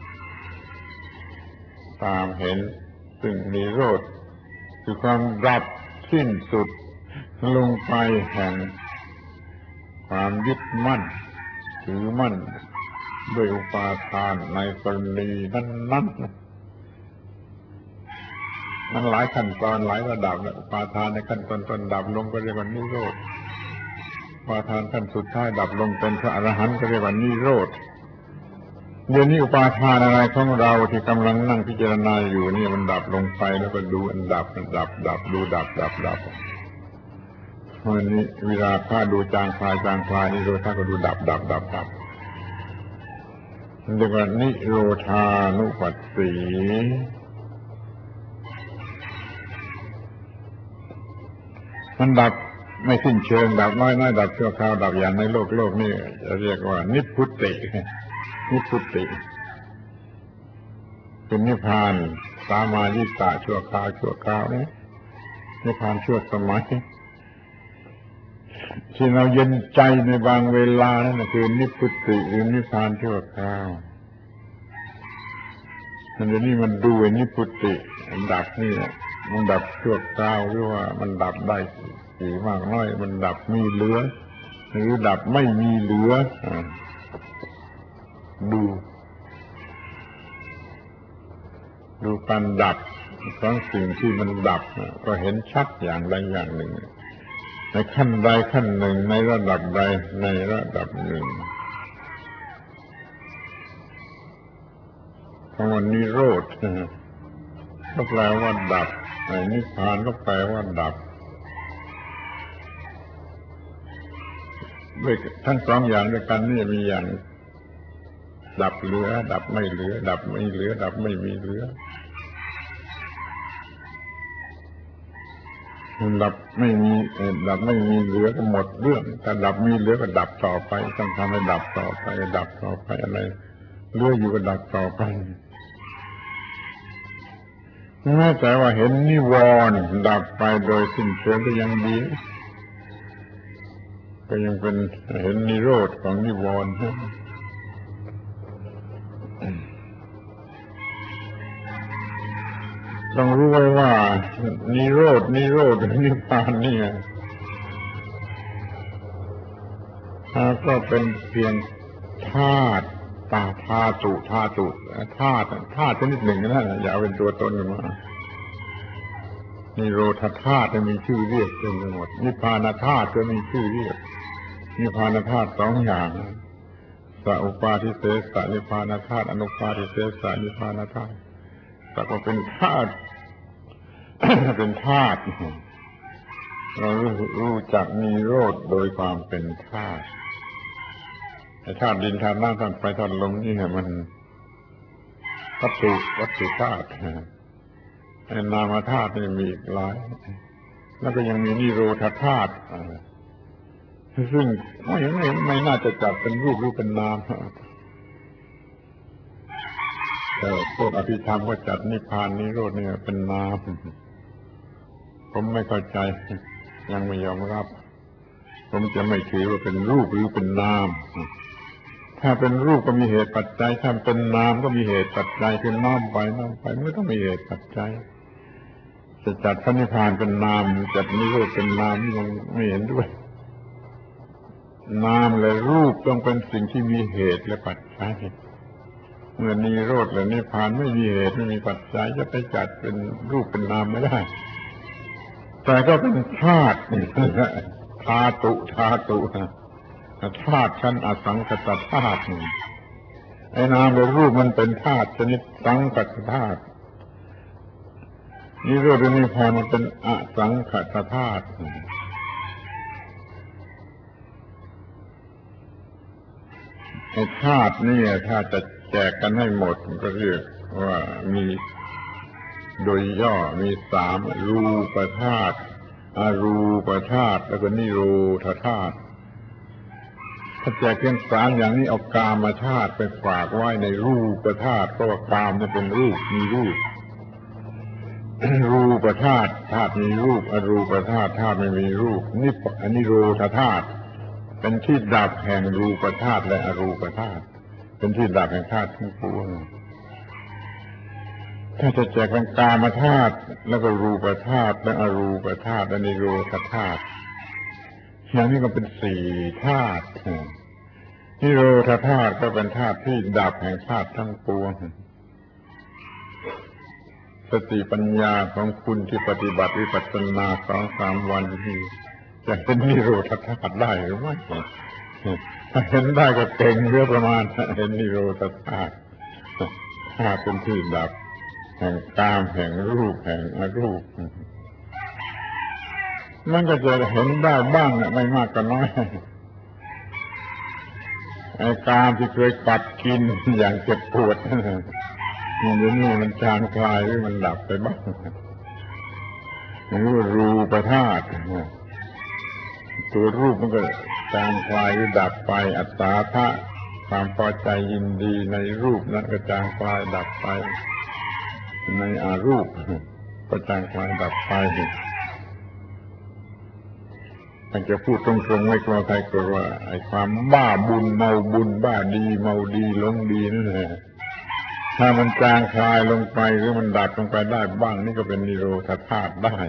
ตามเห็นซึ่งนิโรธคือความดับสิ้นสุดลงไปแห่งความยึดมั่นถือมั่นด้วยอุปาทานในกรณีนั้นๆมันหลายขั้นตอนหลายระดับนะอุปาทานในขั้นตอนต้นดับลงก็เรียกว่านิโรธอุปาทานขั้นสุดท้ายดับลงเป็นพระอรหันต์ก็เรียกว่านิโรธเดี๋ยวนี้อุปาทานอะไรของเราที่กำลังนั่งพิจารณาอยู่นี่มันดับลงไปแล้วก็ดูอันดับมันดับดับดูดับดับดับวันนี้เวลาข้าดูจางคลายจางคลายนิโรธาก็ดูดับดับดับดับเรียกว่านิโรธานุปัสสีมันดับไม่สิ้นเชิงดับน้อยน้อยดับชั่วคราวดับอย่างในโลกโลกนี่จะเรียกว่านิพพุตินิพพุติเป็นนิพพานสามายิตะชั่วคราวชั่วคราวนี่นิพพานชั่วสมัยที่เราเย็นใจในบางเวลานั่นคือนิพพุติหรือนิพพานชั่วคราวมันจะนี่มันดูนิพพุติมันดับนี่มันดับชั่วคราวหรือว่ามันดับได้กี่มากน้อยมันดับมีเหลือหรือดับไม่มีเหลือดูดูการดับของสิ่งที่มันดับก็เห็นชัดอย่างใดอย่างหนึ่งในขั้นใดขั้นหนึ่งในระดับใดในระดับหนึ่งคำว่านิโรธก็แปลว่าดับนิพพานก็แปลว่าดับด้วยทั้งสองอย่างด้วยกันนี่มีอย่างดับเหลือดับไม่เหลือดับไม่เหลือดับไม่มีเหลือดับไม่มีดับไม่มีเหลือก็หมดเรื่องถ้าดับมีเหลือก็ดับต่อไปต้องทำให้ดับต่อไปดับต่อไปอะไรเหลืออยู่ก็ดับต่อไปแม้แต่ว่าเห็นนิวรณ์ดับไปโดยสิ้นเชิงก็ยังดีก็ยังเป็นเห็นนิโรธของนิวรณ์ต้องรู้ไว้ว่านิโรธนิโรธนิพพานนี่ก็เป็นเพียงธาตุตาธาตุธาตุธาตุธาตุชนิดหนึ่งนั่นแหละอย่าเอาเป็นตัวตนมานิโรธธาตุจะมีชื่อเรียกเต็มไปหมดนิพพานธาตุก็มีชื่อเรียกนิพพานธาตุสองอย่างสัพปาทิเสสนิพพานธาตุอนุปาทิเสสนิพพานธาตุแต่ก็เป็นธาตุ เป็นธาตุเรารู้รู้จักนิโรธโดยความเป็นธาตุไอ้ธาตุดินธาตุน้ำธาตุไฟธาตุลมนี่มันวัตถุวัตถุธาตุไอ้นามธาตุนี่มีอีกหลายแล้วก็ยังมีนิโรธาธาตุซึ่งไม่ไม่ไม่น่าจะจัดเป็นรูปหรือเป็นนามแต่พวกอภิธรรมก็จัดนิพพานนิโรธนี่เป็นนามผมไม่เข้าใจยังไม่ยอมรับผมจะไม่ถือว่าเป็นรูปหรือเป็นนามถ้าเป็นรูปก็มีเหตุปัจจัยถ้าเป็นนามก็มีเหตุปัจจัยคือน้อมไปน้อมไปไม่ต้องมีเหตุปัจจัยจะจัดพระนิพพานเป็นนามจัดนิโรธเป็นนามยังไม่เห็นด้วยนามและรูปต้องเป็นสิ่งที่มีเหตุและปัจจัยเมื่อนิโรธและนิพพานไม่มีเหตุไม่มีปัจจัยจะไปจัดเป็นรูปเป็นนามไม่ได้แต่ก็เป็นธาตุธาตุธาตุธาตุชั้นอสังขตธาตุไอ้นามและรูปมันเป็นธาตุชนิดสังขตธาตุนิโรธและนิพพานมันเป็นอสังขตธาตุไอ้ธาตุนี่ถ้าจะแจกกันให้หมดก็เรียกว่ามีโดยย่อมีสามรูปธาตุอรูปธาตุแล้วก็นิโรธธาตุถ้าแจกเพียงสามอย่างนี้เอากามธาตุไปฝากไว้ในรูปธาตุเพราะว่ากามนี่เป็นรูปมีรูป รูปธาตุธาตุมีรูปอรูปธาตุธาตุไม่มีรูปนิพพานนิโรธธาตุเป็นที่ดับแห่งรูปธาตุและอรูปธาตุเป็นที่ดับแห่งธาตุทั้งปวงถ้าจะแจกเป็นกามธาตุแล้วก็รูปธาตุและอรูปธาตุและนิโรธธาตุอย่างนี้ก็เป็นสี่ธาตุนิโรธธาตุก็เป็นธาตุที่ดับแห่งธาตุทั้งปวงสติปัญญาของคุณที่ปฏิบัติวิปัสสนาสองสามวันนี้จะเป็นนิโรธธาตุได้หรือไม่ถ้าเห็นได้ก็เก่งเรื่องประมาณเห็นนิโรธธาตุธาตุเป็นที่ดับแห่งกามแห่งรูปแห่งอรูปมันก็จะเห็นได้บ้างไม่มากก็น้อยไอ้กามที่เคยกัดกินอย่างเจ็บปวดมันอยู่นี่มันจางคลายหรือมันดับไปบ้างนี่ว่ารูปธาตุตัวรูปมันก็จางคลายหรือดับไปอัตตาทะความพอใจยินดีในรูปนั้นก็จางคลายดับไปในอารูปก็จางคลายดับไปท่านจะพูดตรงๆไม่กลัวใครกลัวว่าไอ้ความบ้าบุญเมาบุญบ้าดีเมาดีหลงดีนั่นแหละถ้ามันจางคลายลงไปหรือมันดับลงไปได้บ้างนี่ก็เป็นนิโรธธาตุได้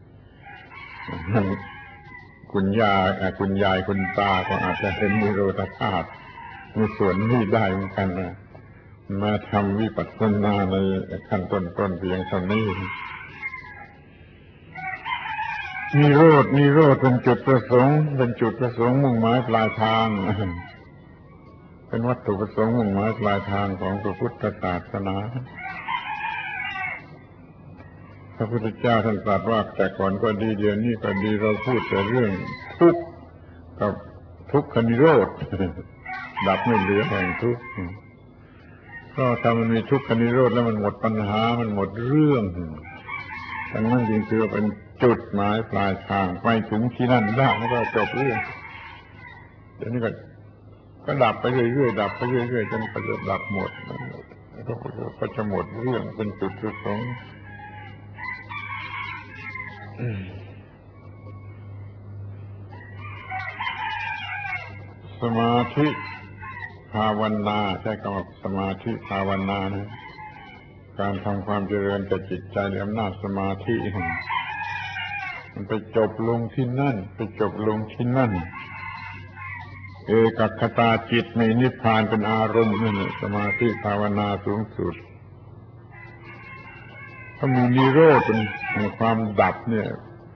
คุณยายคุณยายคุณตาก็อาจจะเห็นนิโรธธาตุในส่วนนี้ได้เหมือนกันนะมาทำวิปัสสนาในขั้นต้นๆเพียงเท่านี้นิโรธนิโรธเป็นจุดประสงค์เป็นจุดประสงค์มุ่งหมายปลายทางเป็นวัตถุประสงค์มุ่งหมายปลายทางของพระพุทธศาสนาพระพุทธเจ้าท่านตรัสว่าแต่ก่อนก็ดีเดี๋ยวนี้ก็ดีเราพูดแต่เรื่องทุกข์กับทุกขนิโรธดับไม่เหลือแห่งทุกข์ก็ถ้ามันมีทุกขนิโรธแล้วมันหมดปัญหามันหมดเรื่องดังนั้นจึงถือว่าเป็นจุดหมายปลายทางไปถึงที่นั่นได้มันก็จบเรื่องเดี๋ยวนี้ก็ก็ดับไปเรื่อยๆดับไปเรื่อยๆจนกว่าจะดับหมดก็จะหมดเรื่องเป็นจุดประสงค์สมาธิภาวนาใช้คำว่าสมาธิภาวนานะการทำความเจริญกับจิตใจในอำนาจสมาธิมันไปจบลงที่นั่นไปจบลงที่นั่นเอกัคคตาจิตมีนิพพานเป็นอารมณ์นั่นสมาธิภาวนาสูงสุดถ้ามีนิโรธเป็นความดับเนี่ย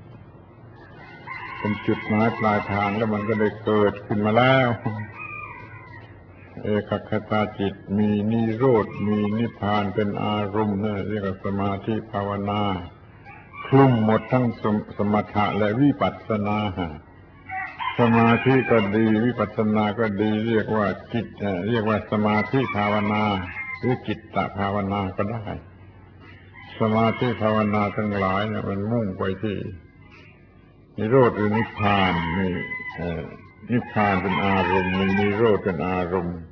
เป็นจุดหมายปลายทางแล้วมันก็ได้เกิดขึ้นมาแล้วเอกัคคตาจิตมีนิโรธมีนิพพานเป็นอารมณ์นั่นเรียกว่าสมาธิภาวนาคลุมหมดทั้งสมถะและวิปัสสนาสมาธิก็ดีวิปัสสนาก็ดีเรียกว่าจิตเรียกว่าสมาธิภาวนาหรือจิตตภาวนาก็ได้สมาธิภาวนาทั้งหลายเนี่ยมันมุ่งไปที่นิโรธหรือนิพพานนี่นิพพานเป็นอารมณ์นิโรธเป็นอารมณ์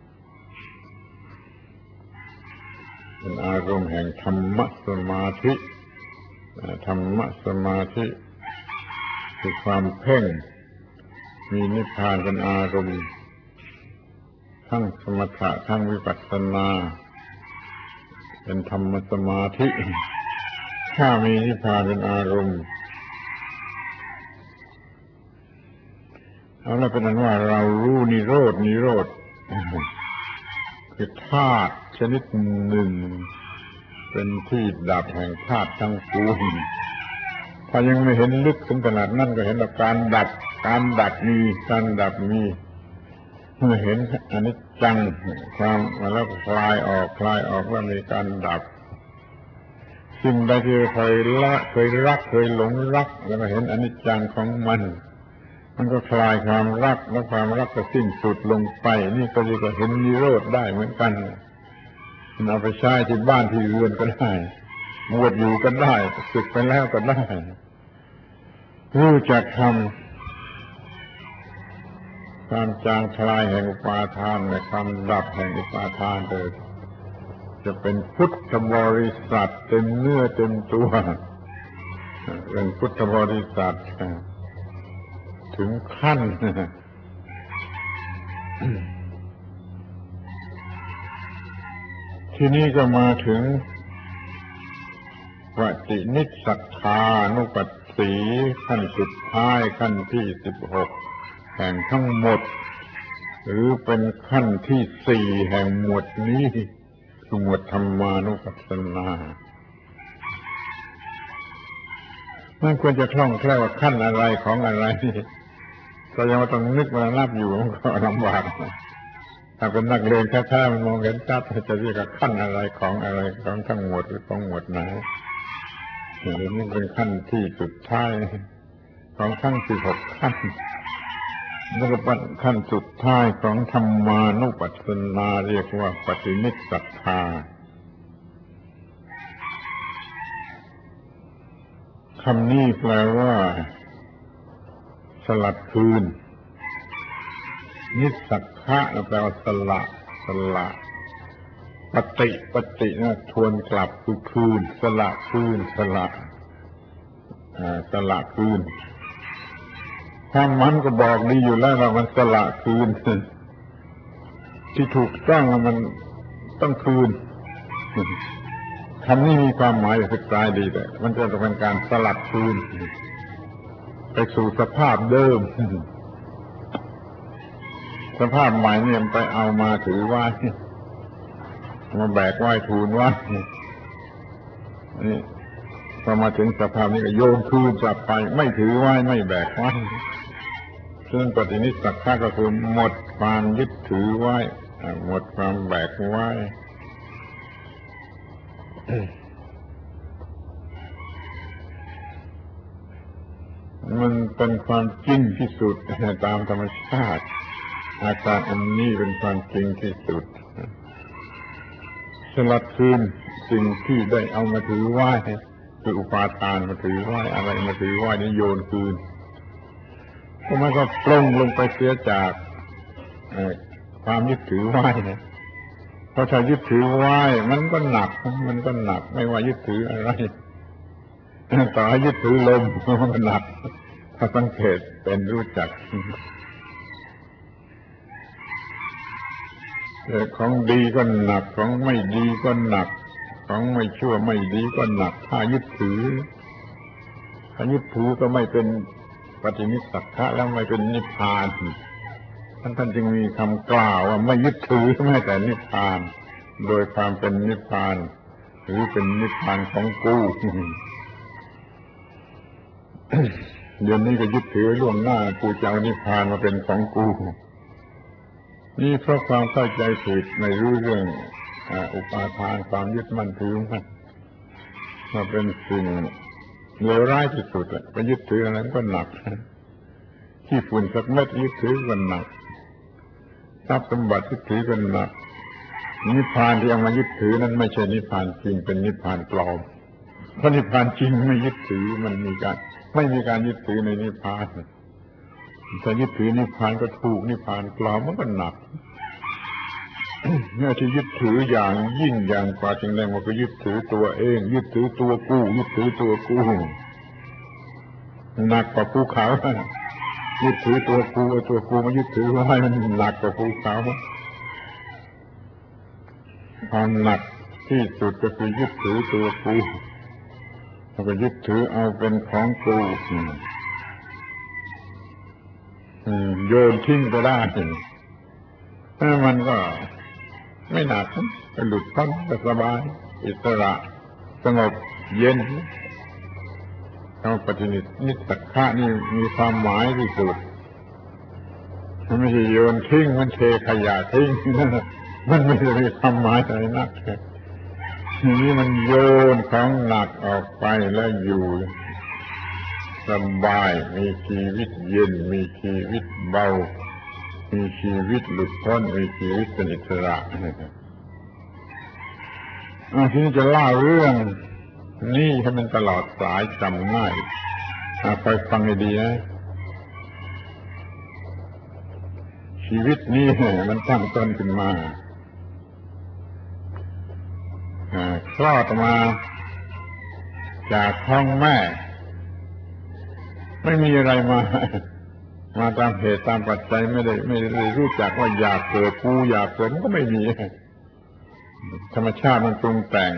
เป็นอารมณ์แห่งธรรมะสมาธิธรรมะสมาธิคือความเพ่งมีนิพพานเป็นอารมณ์ทั้งสมถะทั้งวิปัสสนาเป็นธรรมสมาธิถ้ามีนิพพานเป็นอารมณ์เอาละเป็นนั้นว่าเรารู้นิโรธนิโรธคือธาตุชนิดหนึ่งเป็นที่ดับแห่งธาตุทั้งปวงถ้ายังไม่เห็นลึกถึงขนาดนั้นก็เห็นว่าการดับการดับมีการดับมีเมื่อเห็นอนิจจังความแล้วคลายออกคลายออกแล้วมีการดับสิ่งใดที่เคยละเคยรักเคยหลงรักแล้วก็เห็นอนิจจังของมันมันก็คลายความรักและความรักก็สิ้นสุดลงไปนี่ก็เรียกว่าเห็นนิโรธได้เหมือนกันมันเอาไปใช้ที่บ้านที่เรือนก็ได้บวชอยู่ก็ได้ศึกไปแล้วก็ได้รู้จักทำความจางคลายแห่งอุปาทานและความดับแห่งอุปาทานโดยจะเป็นพุทธบริษัทเต็มเนื้อเต็มตัวเป็นพุทธบริษัทถึงขั้นที่นี่ก็มาถึงปฏินิสสัทธานุปัสสีขั้นสุดท้ายขั้นที่สิบหกแห่งทั้งหมดหรือเป็นขั้นที่สี่แห่งหมวดนี้คือหมวดธรรมานุปัสสนามันควรจะคล่องแคล่วว่าขั้นอะไรของอะไรก็ยังต้องนึกมานับอยู่มันก็ลำบากถ้าเป็นนักเรียนแท้ๆมันมองเห็นชัดจะเรียกว่าขั้นอะไรของอะไรของทั้งหมดหรือของหมวดไหนนี่เป็นขั้นที่สุดท้ายของทั้งสิบหกขั้นแล้วก็เป็นขั้นสุดท้ายของธรรมานุปัสสนาเรียกว่าปฏินิสสัทธาคำนี้แปลว่าสลัดคืนนิสสัขะแปลว่าสละสละปฏิปฏินะทวนกลับคือคืนสละคืนสละสละคืนถ้ามันก็บอกดีอยู่แล้วว่ามันสละคืนที่ถูกต้องมันต้องคืนคำนี้มีความหมายศึกษาดีแต่มันจะเป็นการสลัดคืนไปสู่สภาพเดิมสภาพใหม่เนี่ยไปเอามาถือไว้มาแบกไว้ทูลไว้นี่พอมาถึงสภาพนี้ก็โยนคืนกลับไปไม่ถือไว้ไม่แบกไว้ซึ่งปฏินิสสัขะก็คือหมดความยึดถือไว้หมดความแบกไว้มันเป็นความจริงที่สุดตามธรรมชาติอาการอันนี้เป็นความจริงที่สุดสลัดคืนสิ่งที่ได้เอามาถือไว้คืออุปาทานมาถือไว้อะไรมาถือไว้นี่โยนคืนก็มันก็ปลงลงไปเสียจากความยึดถือไว้นะเพราะถ้ายึดถือไว้มันก็หนักมันก็หนักไม่ว่ายึดถืออะไรต่อให้ยึดถือลมมันก็หนักถ้าสังเกตเป็นรู้จักของดีก็หนักของไม่ดีก็หนักของไม่ชั่วไม่ดีก็หนักถ้ายึดถือถ้ายึดถือก็ไม่เป็นปฏินิสสัขะแล้วไม่เป็นนิพพานท่านท่านจึงมีคำกล่าวว่าไม่ยึดถือแม้แต่นิพพานโดยความเป็นนิพพานหรือเป็นนิพพานของกูเดี๋ยวนี้ก็ยึดถือล่วงหน้ากูจะเอานิพพานมาเป็นของกูนี่เพราะความเข้าใจผิดไม่รู้เรื่องอุปาทานความยึดมั่นถือมั่นมาเป็นสิ่งเลวร้ายที่สุดไปยึดถืออะไรก็หนักขี้ฝุ่นสักเม็ดยึดถือก็หนักทรัพย์สมบัติยึดถือก็หนักนิพพานที่เอามายึดถือนั้นไม่ใช่นิพพานจริงเป็นนิพพานปลอมเพราะนิพพานจริงไม่ยึดถือมันมีการไม่มีการยึดถือในนิพพานถ้ายึดถือนิพพานก็ถูกนิพพานกล่าวมันก็หนักเนี่ยที่ยึดถืออย่างยิ่งอย่างกว่าจริงแรงมันก็ยึดถือตัวเองยึดถือตัวกูยึดถือตัวกูหนักกว่าภูเขายึดถือตัวกูไอ้ตัวกูมายึดถือว่าให้มันหนักกว่าภูเขาความหนักที่สุดก็คือยึดถือตัวกูแล้วก็ยึดถือเอาเป็นของกูโยนทิ้งก็ได้ถ้ามันก็ไม่หนักก็หลุดพ้นก็สบายอิสระสงบเย็นคำปฏินินิสักขะนี่มีความหมายที่สุดมันไม่ใช่โยนทิ้งมันเทขยะทิ้งมันไม่ได้มีความหมายอะไรนักทีนี้มันโยนของหนักออกไปแล้วอยู่สบายมีชีวิตเย็นมีชีวิตเบามีชีวิตหลุดพ้นมีชีวิตเป็นอิสระอ่าทีนี้จะเล่าเรื่องนี่ให้มันตลอดสายจำง่ายอ่าคอยฟังให้ดีนะชีวิตนี้มันตั้งต้นขึ้นมาอ่าคลอดมาจากท้องแม่ไม่มีอะไรมามาตามเหตุตามปัจจัยไม่ได้ไม่ได้รู้จักว่าอยากเกิดกูอยากเกิดมันก็ไม่มีธรรมชาติมันปรุงแต่ง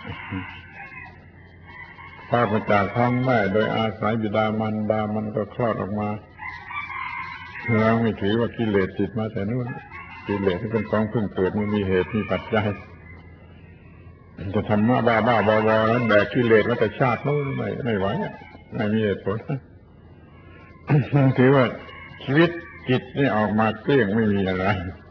คลอดมาจากท้องแม่โดยอาศัยบิดามารดามันก็คลอดออกมาเราไม่ถือว่ากิเลสติดมาแต่นู่นกิเลสที่เป็นของเพิ่งเกิดมันมีเหตุมีปัจจัยจะทำมาบ้าบ้าบอๆนั้นแบกกิเลสมาแต่ชาตินู้นไม่ไม่ไหวไม่มีเหตุผลถือว่าชีวิตจิตนี่ออกมาเกลี้ยงไม่มีอะไร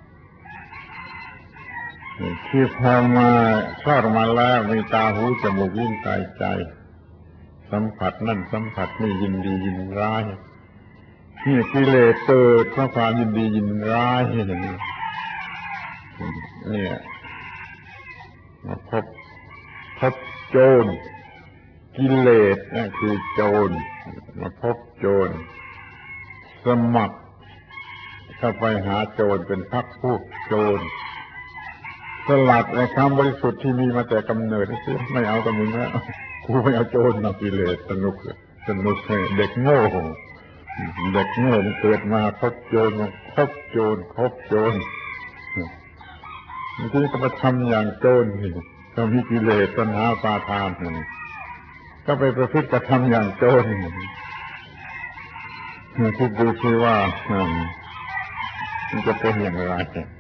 ที่พอมาคลอดมาแล้วมีตาหูจมูกลิ้นกายใจสัมผัสนั่นสัมผัสนี่ยินดียินร้ายนี่กิเลสเกิดเพราะความยินดียินร้ายเนี่ยมาพบพบโจรกิเลสนั่นคือโจรมาพบโจรสมัครเข้าไปหาโจรเป็นพรรคพวกโจรสลัดไอ้ความบริสุทธิ์ที่มีมาแต่กำเนิดนี่ไม่เอากับมึงแล้วกูไม่เอาโจรนะกิเลสสนุกสนุกเด็กโง่เด็กโง่มันเกิดมาพบโจรมาพบโจรพบโจรทีนี้ก็มาทำอย่างโจรนี่ก็มีกิเลสตัณหาปาทานก็ไปประพฤติกระทำอย่างโจรคิดดูสิว่ามันจะเป็นอย่างไร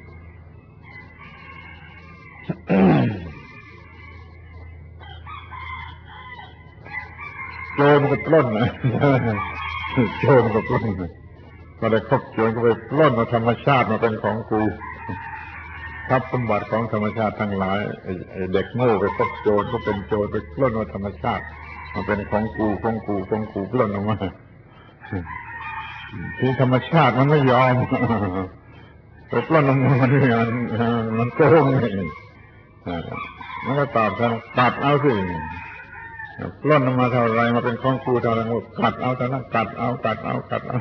โจรก็ปล้นนะโจรก็ปล้นก็ได้ครบโจรก็ไปปล้นเอาธรรมชาติมาเป็นของกูทรัพย์สมบัติของธรรมชาติทั้งหลายไอ้เด็กโง่ไปครบโจรก็เป็นโจรไปปล้นเอาธรรมชาติมาเป็นของกูของกูของกูปล้นออกมาที่ธรรมชาติมันไม่ยอมไปปล้นออกมามันมันโกงมันก็ตอบกันตัดเอาสิปล้นออกมาเท่าไรมาเป็นของกูเท่าไรกัดเอาเท่านั้นกัดเอากัดเอากัดเอา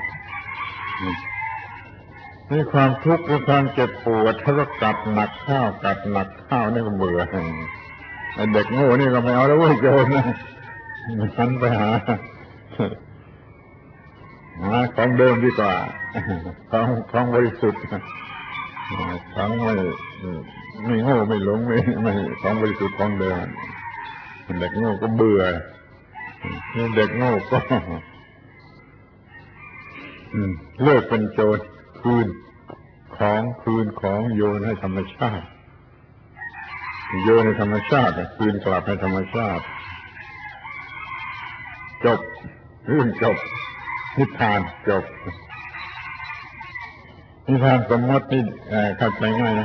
นี่ความทุกข์หรือความเจ็บปวดถ้าก็กัดหนักข้าวกัดหนักข้าวนี่ก็เบื่อไอ้เด็กโง่นี่ก็ไม่เอาแล้วเว้ยโจรนะมันไปหาหาของเดิมดีกว่าของของบริสุทธิ์ของไม่ไม่โง่ไม่หลงไม่ไม่ของบริสุทธิ์ของเดิมเด็กโง่ก็เบื่อนี่เด็กโง่ก็เลิกเป็นโจรคืนของคืนของโยนให้ธรรมชาติโยนให้ธรรมชาติคืนกลับให้ธรรมชาติจบเรื่องจบนิทานจบนิทานสมมตินี่เข้าใจง่ายนะ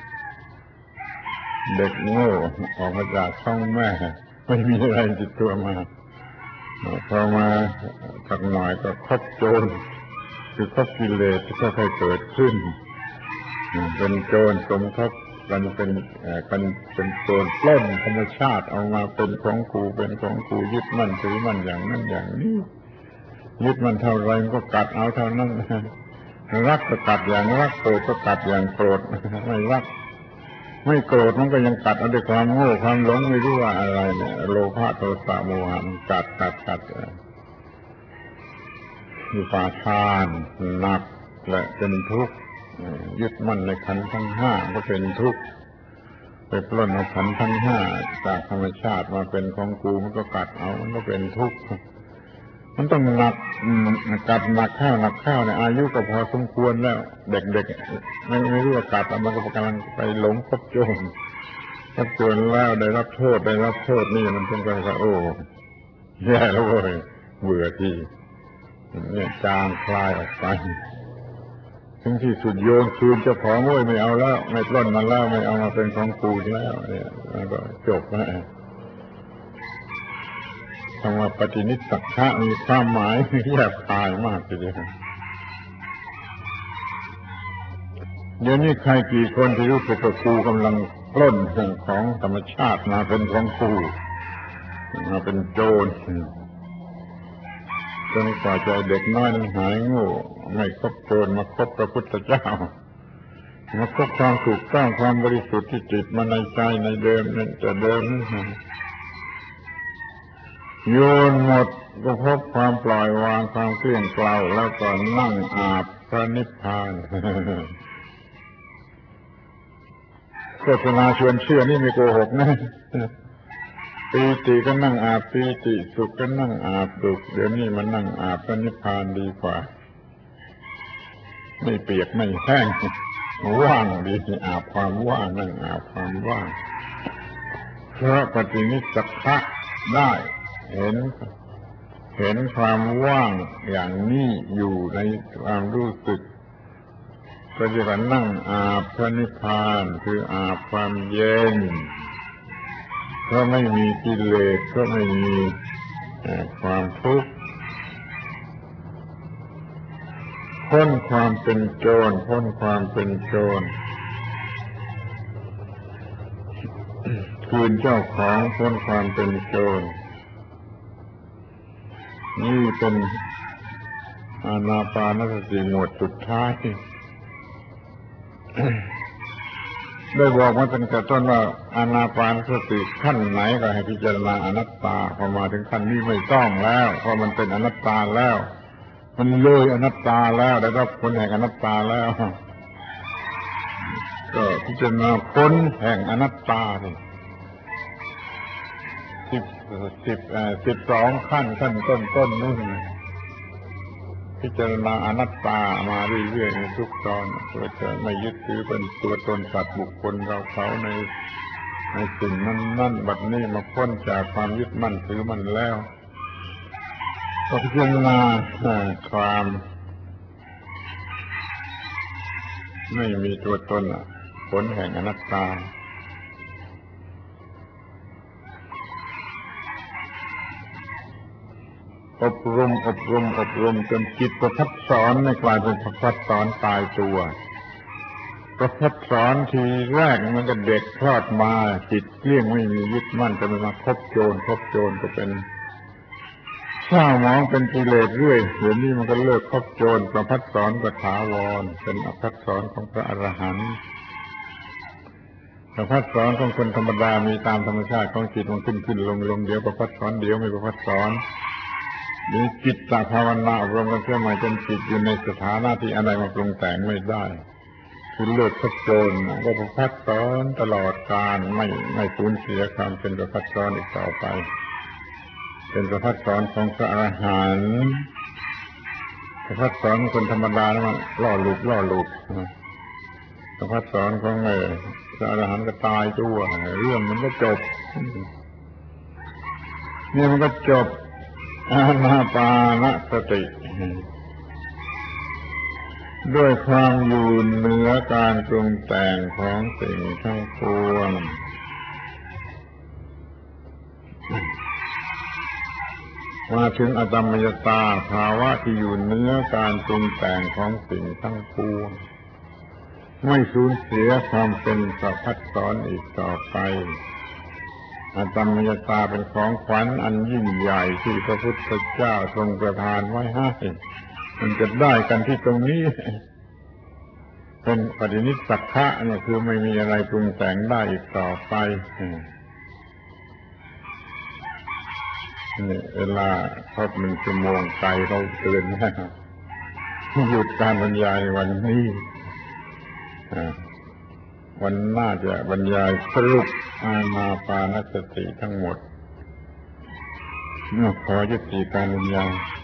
เด็กโง่ออกมาจากท้องแม่ไม่มีอะไรติดตัวมาพอมาสักหน่อยก็คบโจรคือคบกิเลสที่ค่อยๆเกิดขึ้นเป็นโจรสมทบกันเป็นกันเป็นโจรปล้นธรรมชาติเอามาเป็นของกูเป็นของกูยึดมั่นถือมั่นอย่างนั้นอย่างนี้ยึดมันเท่าไรมันก็กัดเอาเท่านั้นรักก็กัดอย่างรักโกรธก็กัดอย่างโกรธไม่รักไม่โกรธมันก็ยังกัดเอาด้วยความโง่ความหลงไม่รู้ว่าอะไรเนี่ยโลภะโทสะโมหะมันกัดกัดกัดอุปาทานหนักและเป็นทุกข์ยึดมั่นในขันธ์ทั้งห้าก็เป็นทุกข์ไปปล้นเอาขันธ์ทั้งห้าจากธรรมชาติมาเป็นของกูมันก็กัดเอามันก็เป็นทุกข์มันต้องหนักกัดหนักข้าวหนักข้าวเนี่ยอายุก็พอสมควรแล้วเด็กๆไม่ไม่รู้ว่ากัดมันก็กำลังไปหลงคบโจรคบโจรแล้วได้รับโทษได้รับโทษนี่มันเป็นการโอ้แย่แล้วเว้ยเบื่อที่เนี่ยจางคลายออกไปถึงที่สุดโยนคืนเจ้าของเว้ยไม่เอาแล้วไม่ปล้นมันแล้วไม่เอามาเป็นของกูแล้วเนี่ยมันก็จบแล้วคำว่าปฏินิสสักขะมีความหมายแยบคายมากทีเดียวเดี๋ยวนี้ใครกี่คนที่รู้สึกว่ากูกำลังปล้นของธรรมชาติมาเป็นของกูมาเป็นโจรจนกว่าใจเด็กน้อยนั้นหายโง่ไม่คบโจรมาคบพระพุทธเจ้ามาคบความถูกต้องความบริสุทธิ์ที่จิตมาในใจในเดิมนั่นแต่เดิมนั่นโยนหมดก็พบความปล่อยวางความเกลี้ยงเกลาแล้วก็นั่งอาบพระนิพพานโฆษณาชวนเชื่อนี่ไม่โกหกนะปีติก็นั่งอาบปีติสุขก็นั่งอาบสุขเดี๋ยวนี้มันนั่งอาบพระนิพพานดีกว่าไม่เปียกไม่แห้งว่างดีอาบความว่างนั่งอาบความว่างเพราะปฏินิสสักขะได้เห็นเห็นความว่างอย่างนี้อยู่ในความรู้สึกก็จะกันนั่งอาบพระนิพพานคืออาบความเย็นเพราะไม่มีกิเลสเพราะไม่มีความทุกข์พ้นความเป็นโจรพ้นความเป็นโจรคืนเจ้าของพ้นความเป็นโจรนี่เป็นอานาปานสติหมวดสุดท้ายได้บอกมาตั้งแต่ต้นว่าอานาปานสติขั้นไหนก็ให้พิจารณาอนัตตาพอมาถึงขั้นนี้ไม่ต้องแล้วเพราะมันเป็นอนัตตาแล้วมันเลยอนัตตาแล้วได้รับผลแห่งอนัตตาแล้วก็พิจารณาผลแห่งอนัตตานี่สิบสิบเอ่อสิบสองขั้นขั้นต้นต้นนู่นพิจารณาอนัตตามาเรื่อยๆในทุกตอนเพื่อจะไม่ยึดถือเป็นตัวตนสัตว์บุคคลเราเขาในในสิ่งนั้นๆบัดนี้มาพ้นจากความยึดมั่นถือมั่นแล้วก็พิจารณาความไม่มีตัวตนผลแห่งอนัตตาอบรมอบรมอบรมจนจิตประพัดสอนไม่กลายเป็นประพัดสอนตายตัวประพัดสอนทีแรกมันก็เด็กคลอดมาจิตเกลี้ยงไม่มียึดมั่นจะมาคบโจรคบโจรก็เป็นเศร้าหมองเป็นกิเลสเรื่อยเดี๋ยวนี้มันก็เลิกคบโจรประพัดสอนก็ถาวรเป็นอภัสสอนของพระอรหันต์ประพัดสอนของคนธรรมดามีตามธรรมชาติของจิตมันขึ้นขึ้นลงลงเดี๋ยวประพัดสอนเดี๋ยวไม่ประพัดสอนนี่จิตตภาวนาอบรมกันเพื่อมาจนจิตอยู่ในสถานะที่อะไรมาปรุงแต่งไม่ได้คือเลิกคบโจรก็ประพัดสอนตลอดกาลไม่ไม่สูญเสียความเป็นประพัดสอนอีกต่อไปเป็นประพัดสอนของพระอรหันต์ประพัดสอนคนธรรมดาแล้วมันล่อหลุดล่อหลุดประพัดสอนของพระอรหันต์ก็ตายตัวเรื่องมันก็จบนี่มันก็จบอานาปานสติด้วยความอยู่เหนือการปรุงแต่งของสิ่งทั้งปวงมาถึงอตัมมยตาภาวะที่อยู่เหนือการปรุงแต่งของสิ่งทั้งปวงไม่สูญเสียความเป็นประภัสสรอีกต่อไปอาตมยตาเป็นของขวัญอันยิ่งใหญ่ที่พระพุทธเจ้าทรงประทานไว้ให้มันจะได้กันที่ตรงนี้เป็นปฏินิสสักขะเนี่ยคือไม่มีอะไรปรุงแต่งได้อีกต่อไปนี่เวลาครบหนึ่งชั่วโมงไกลเขาเตือนแล้วหยุดการบรรยายวันนี้วันหน้าจะบรรยายสรุปอานาปานสติทั้งหมดขอยุติการบรรยาย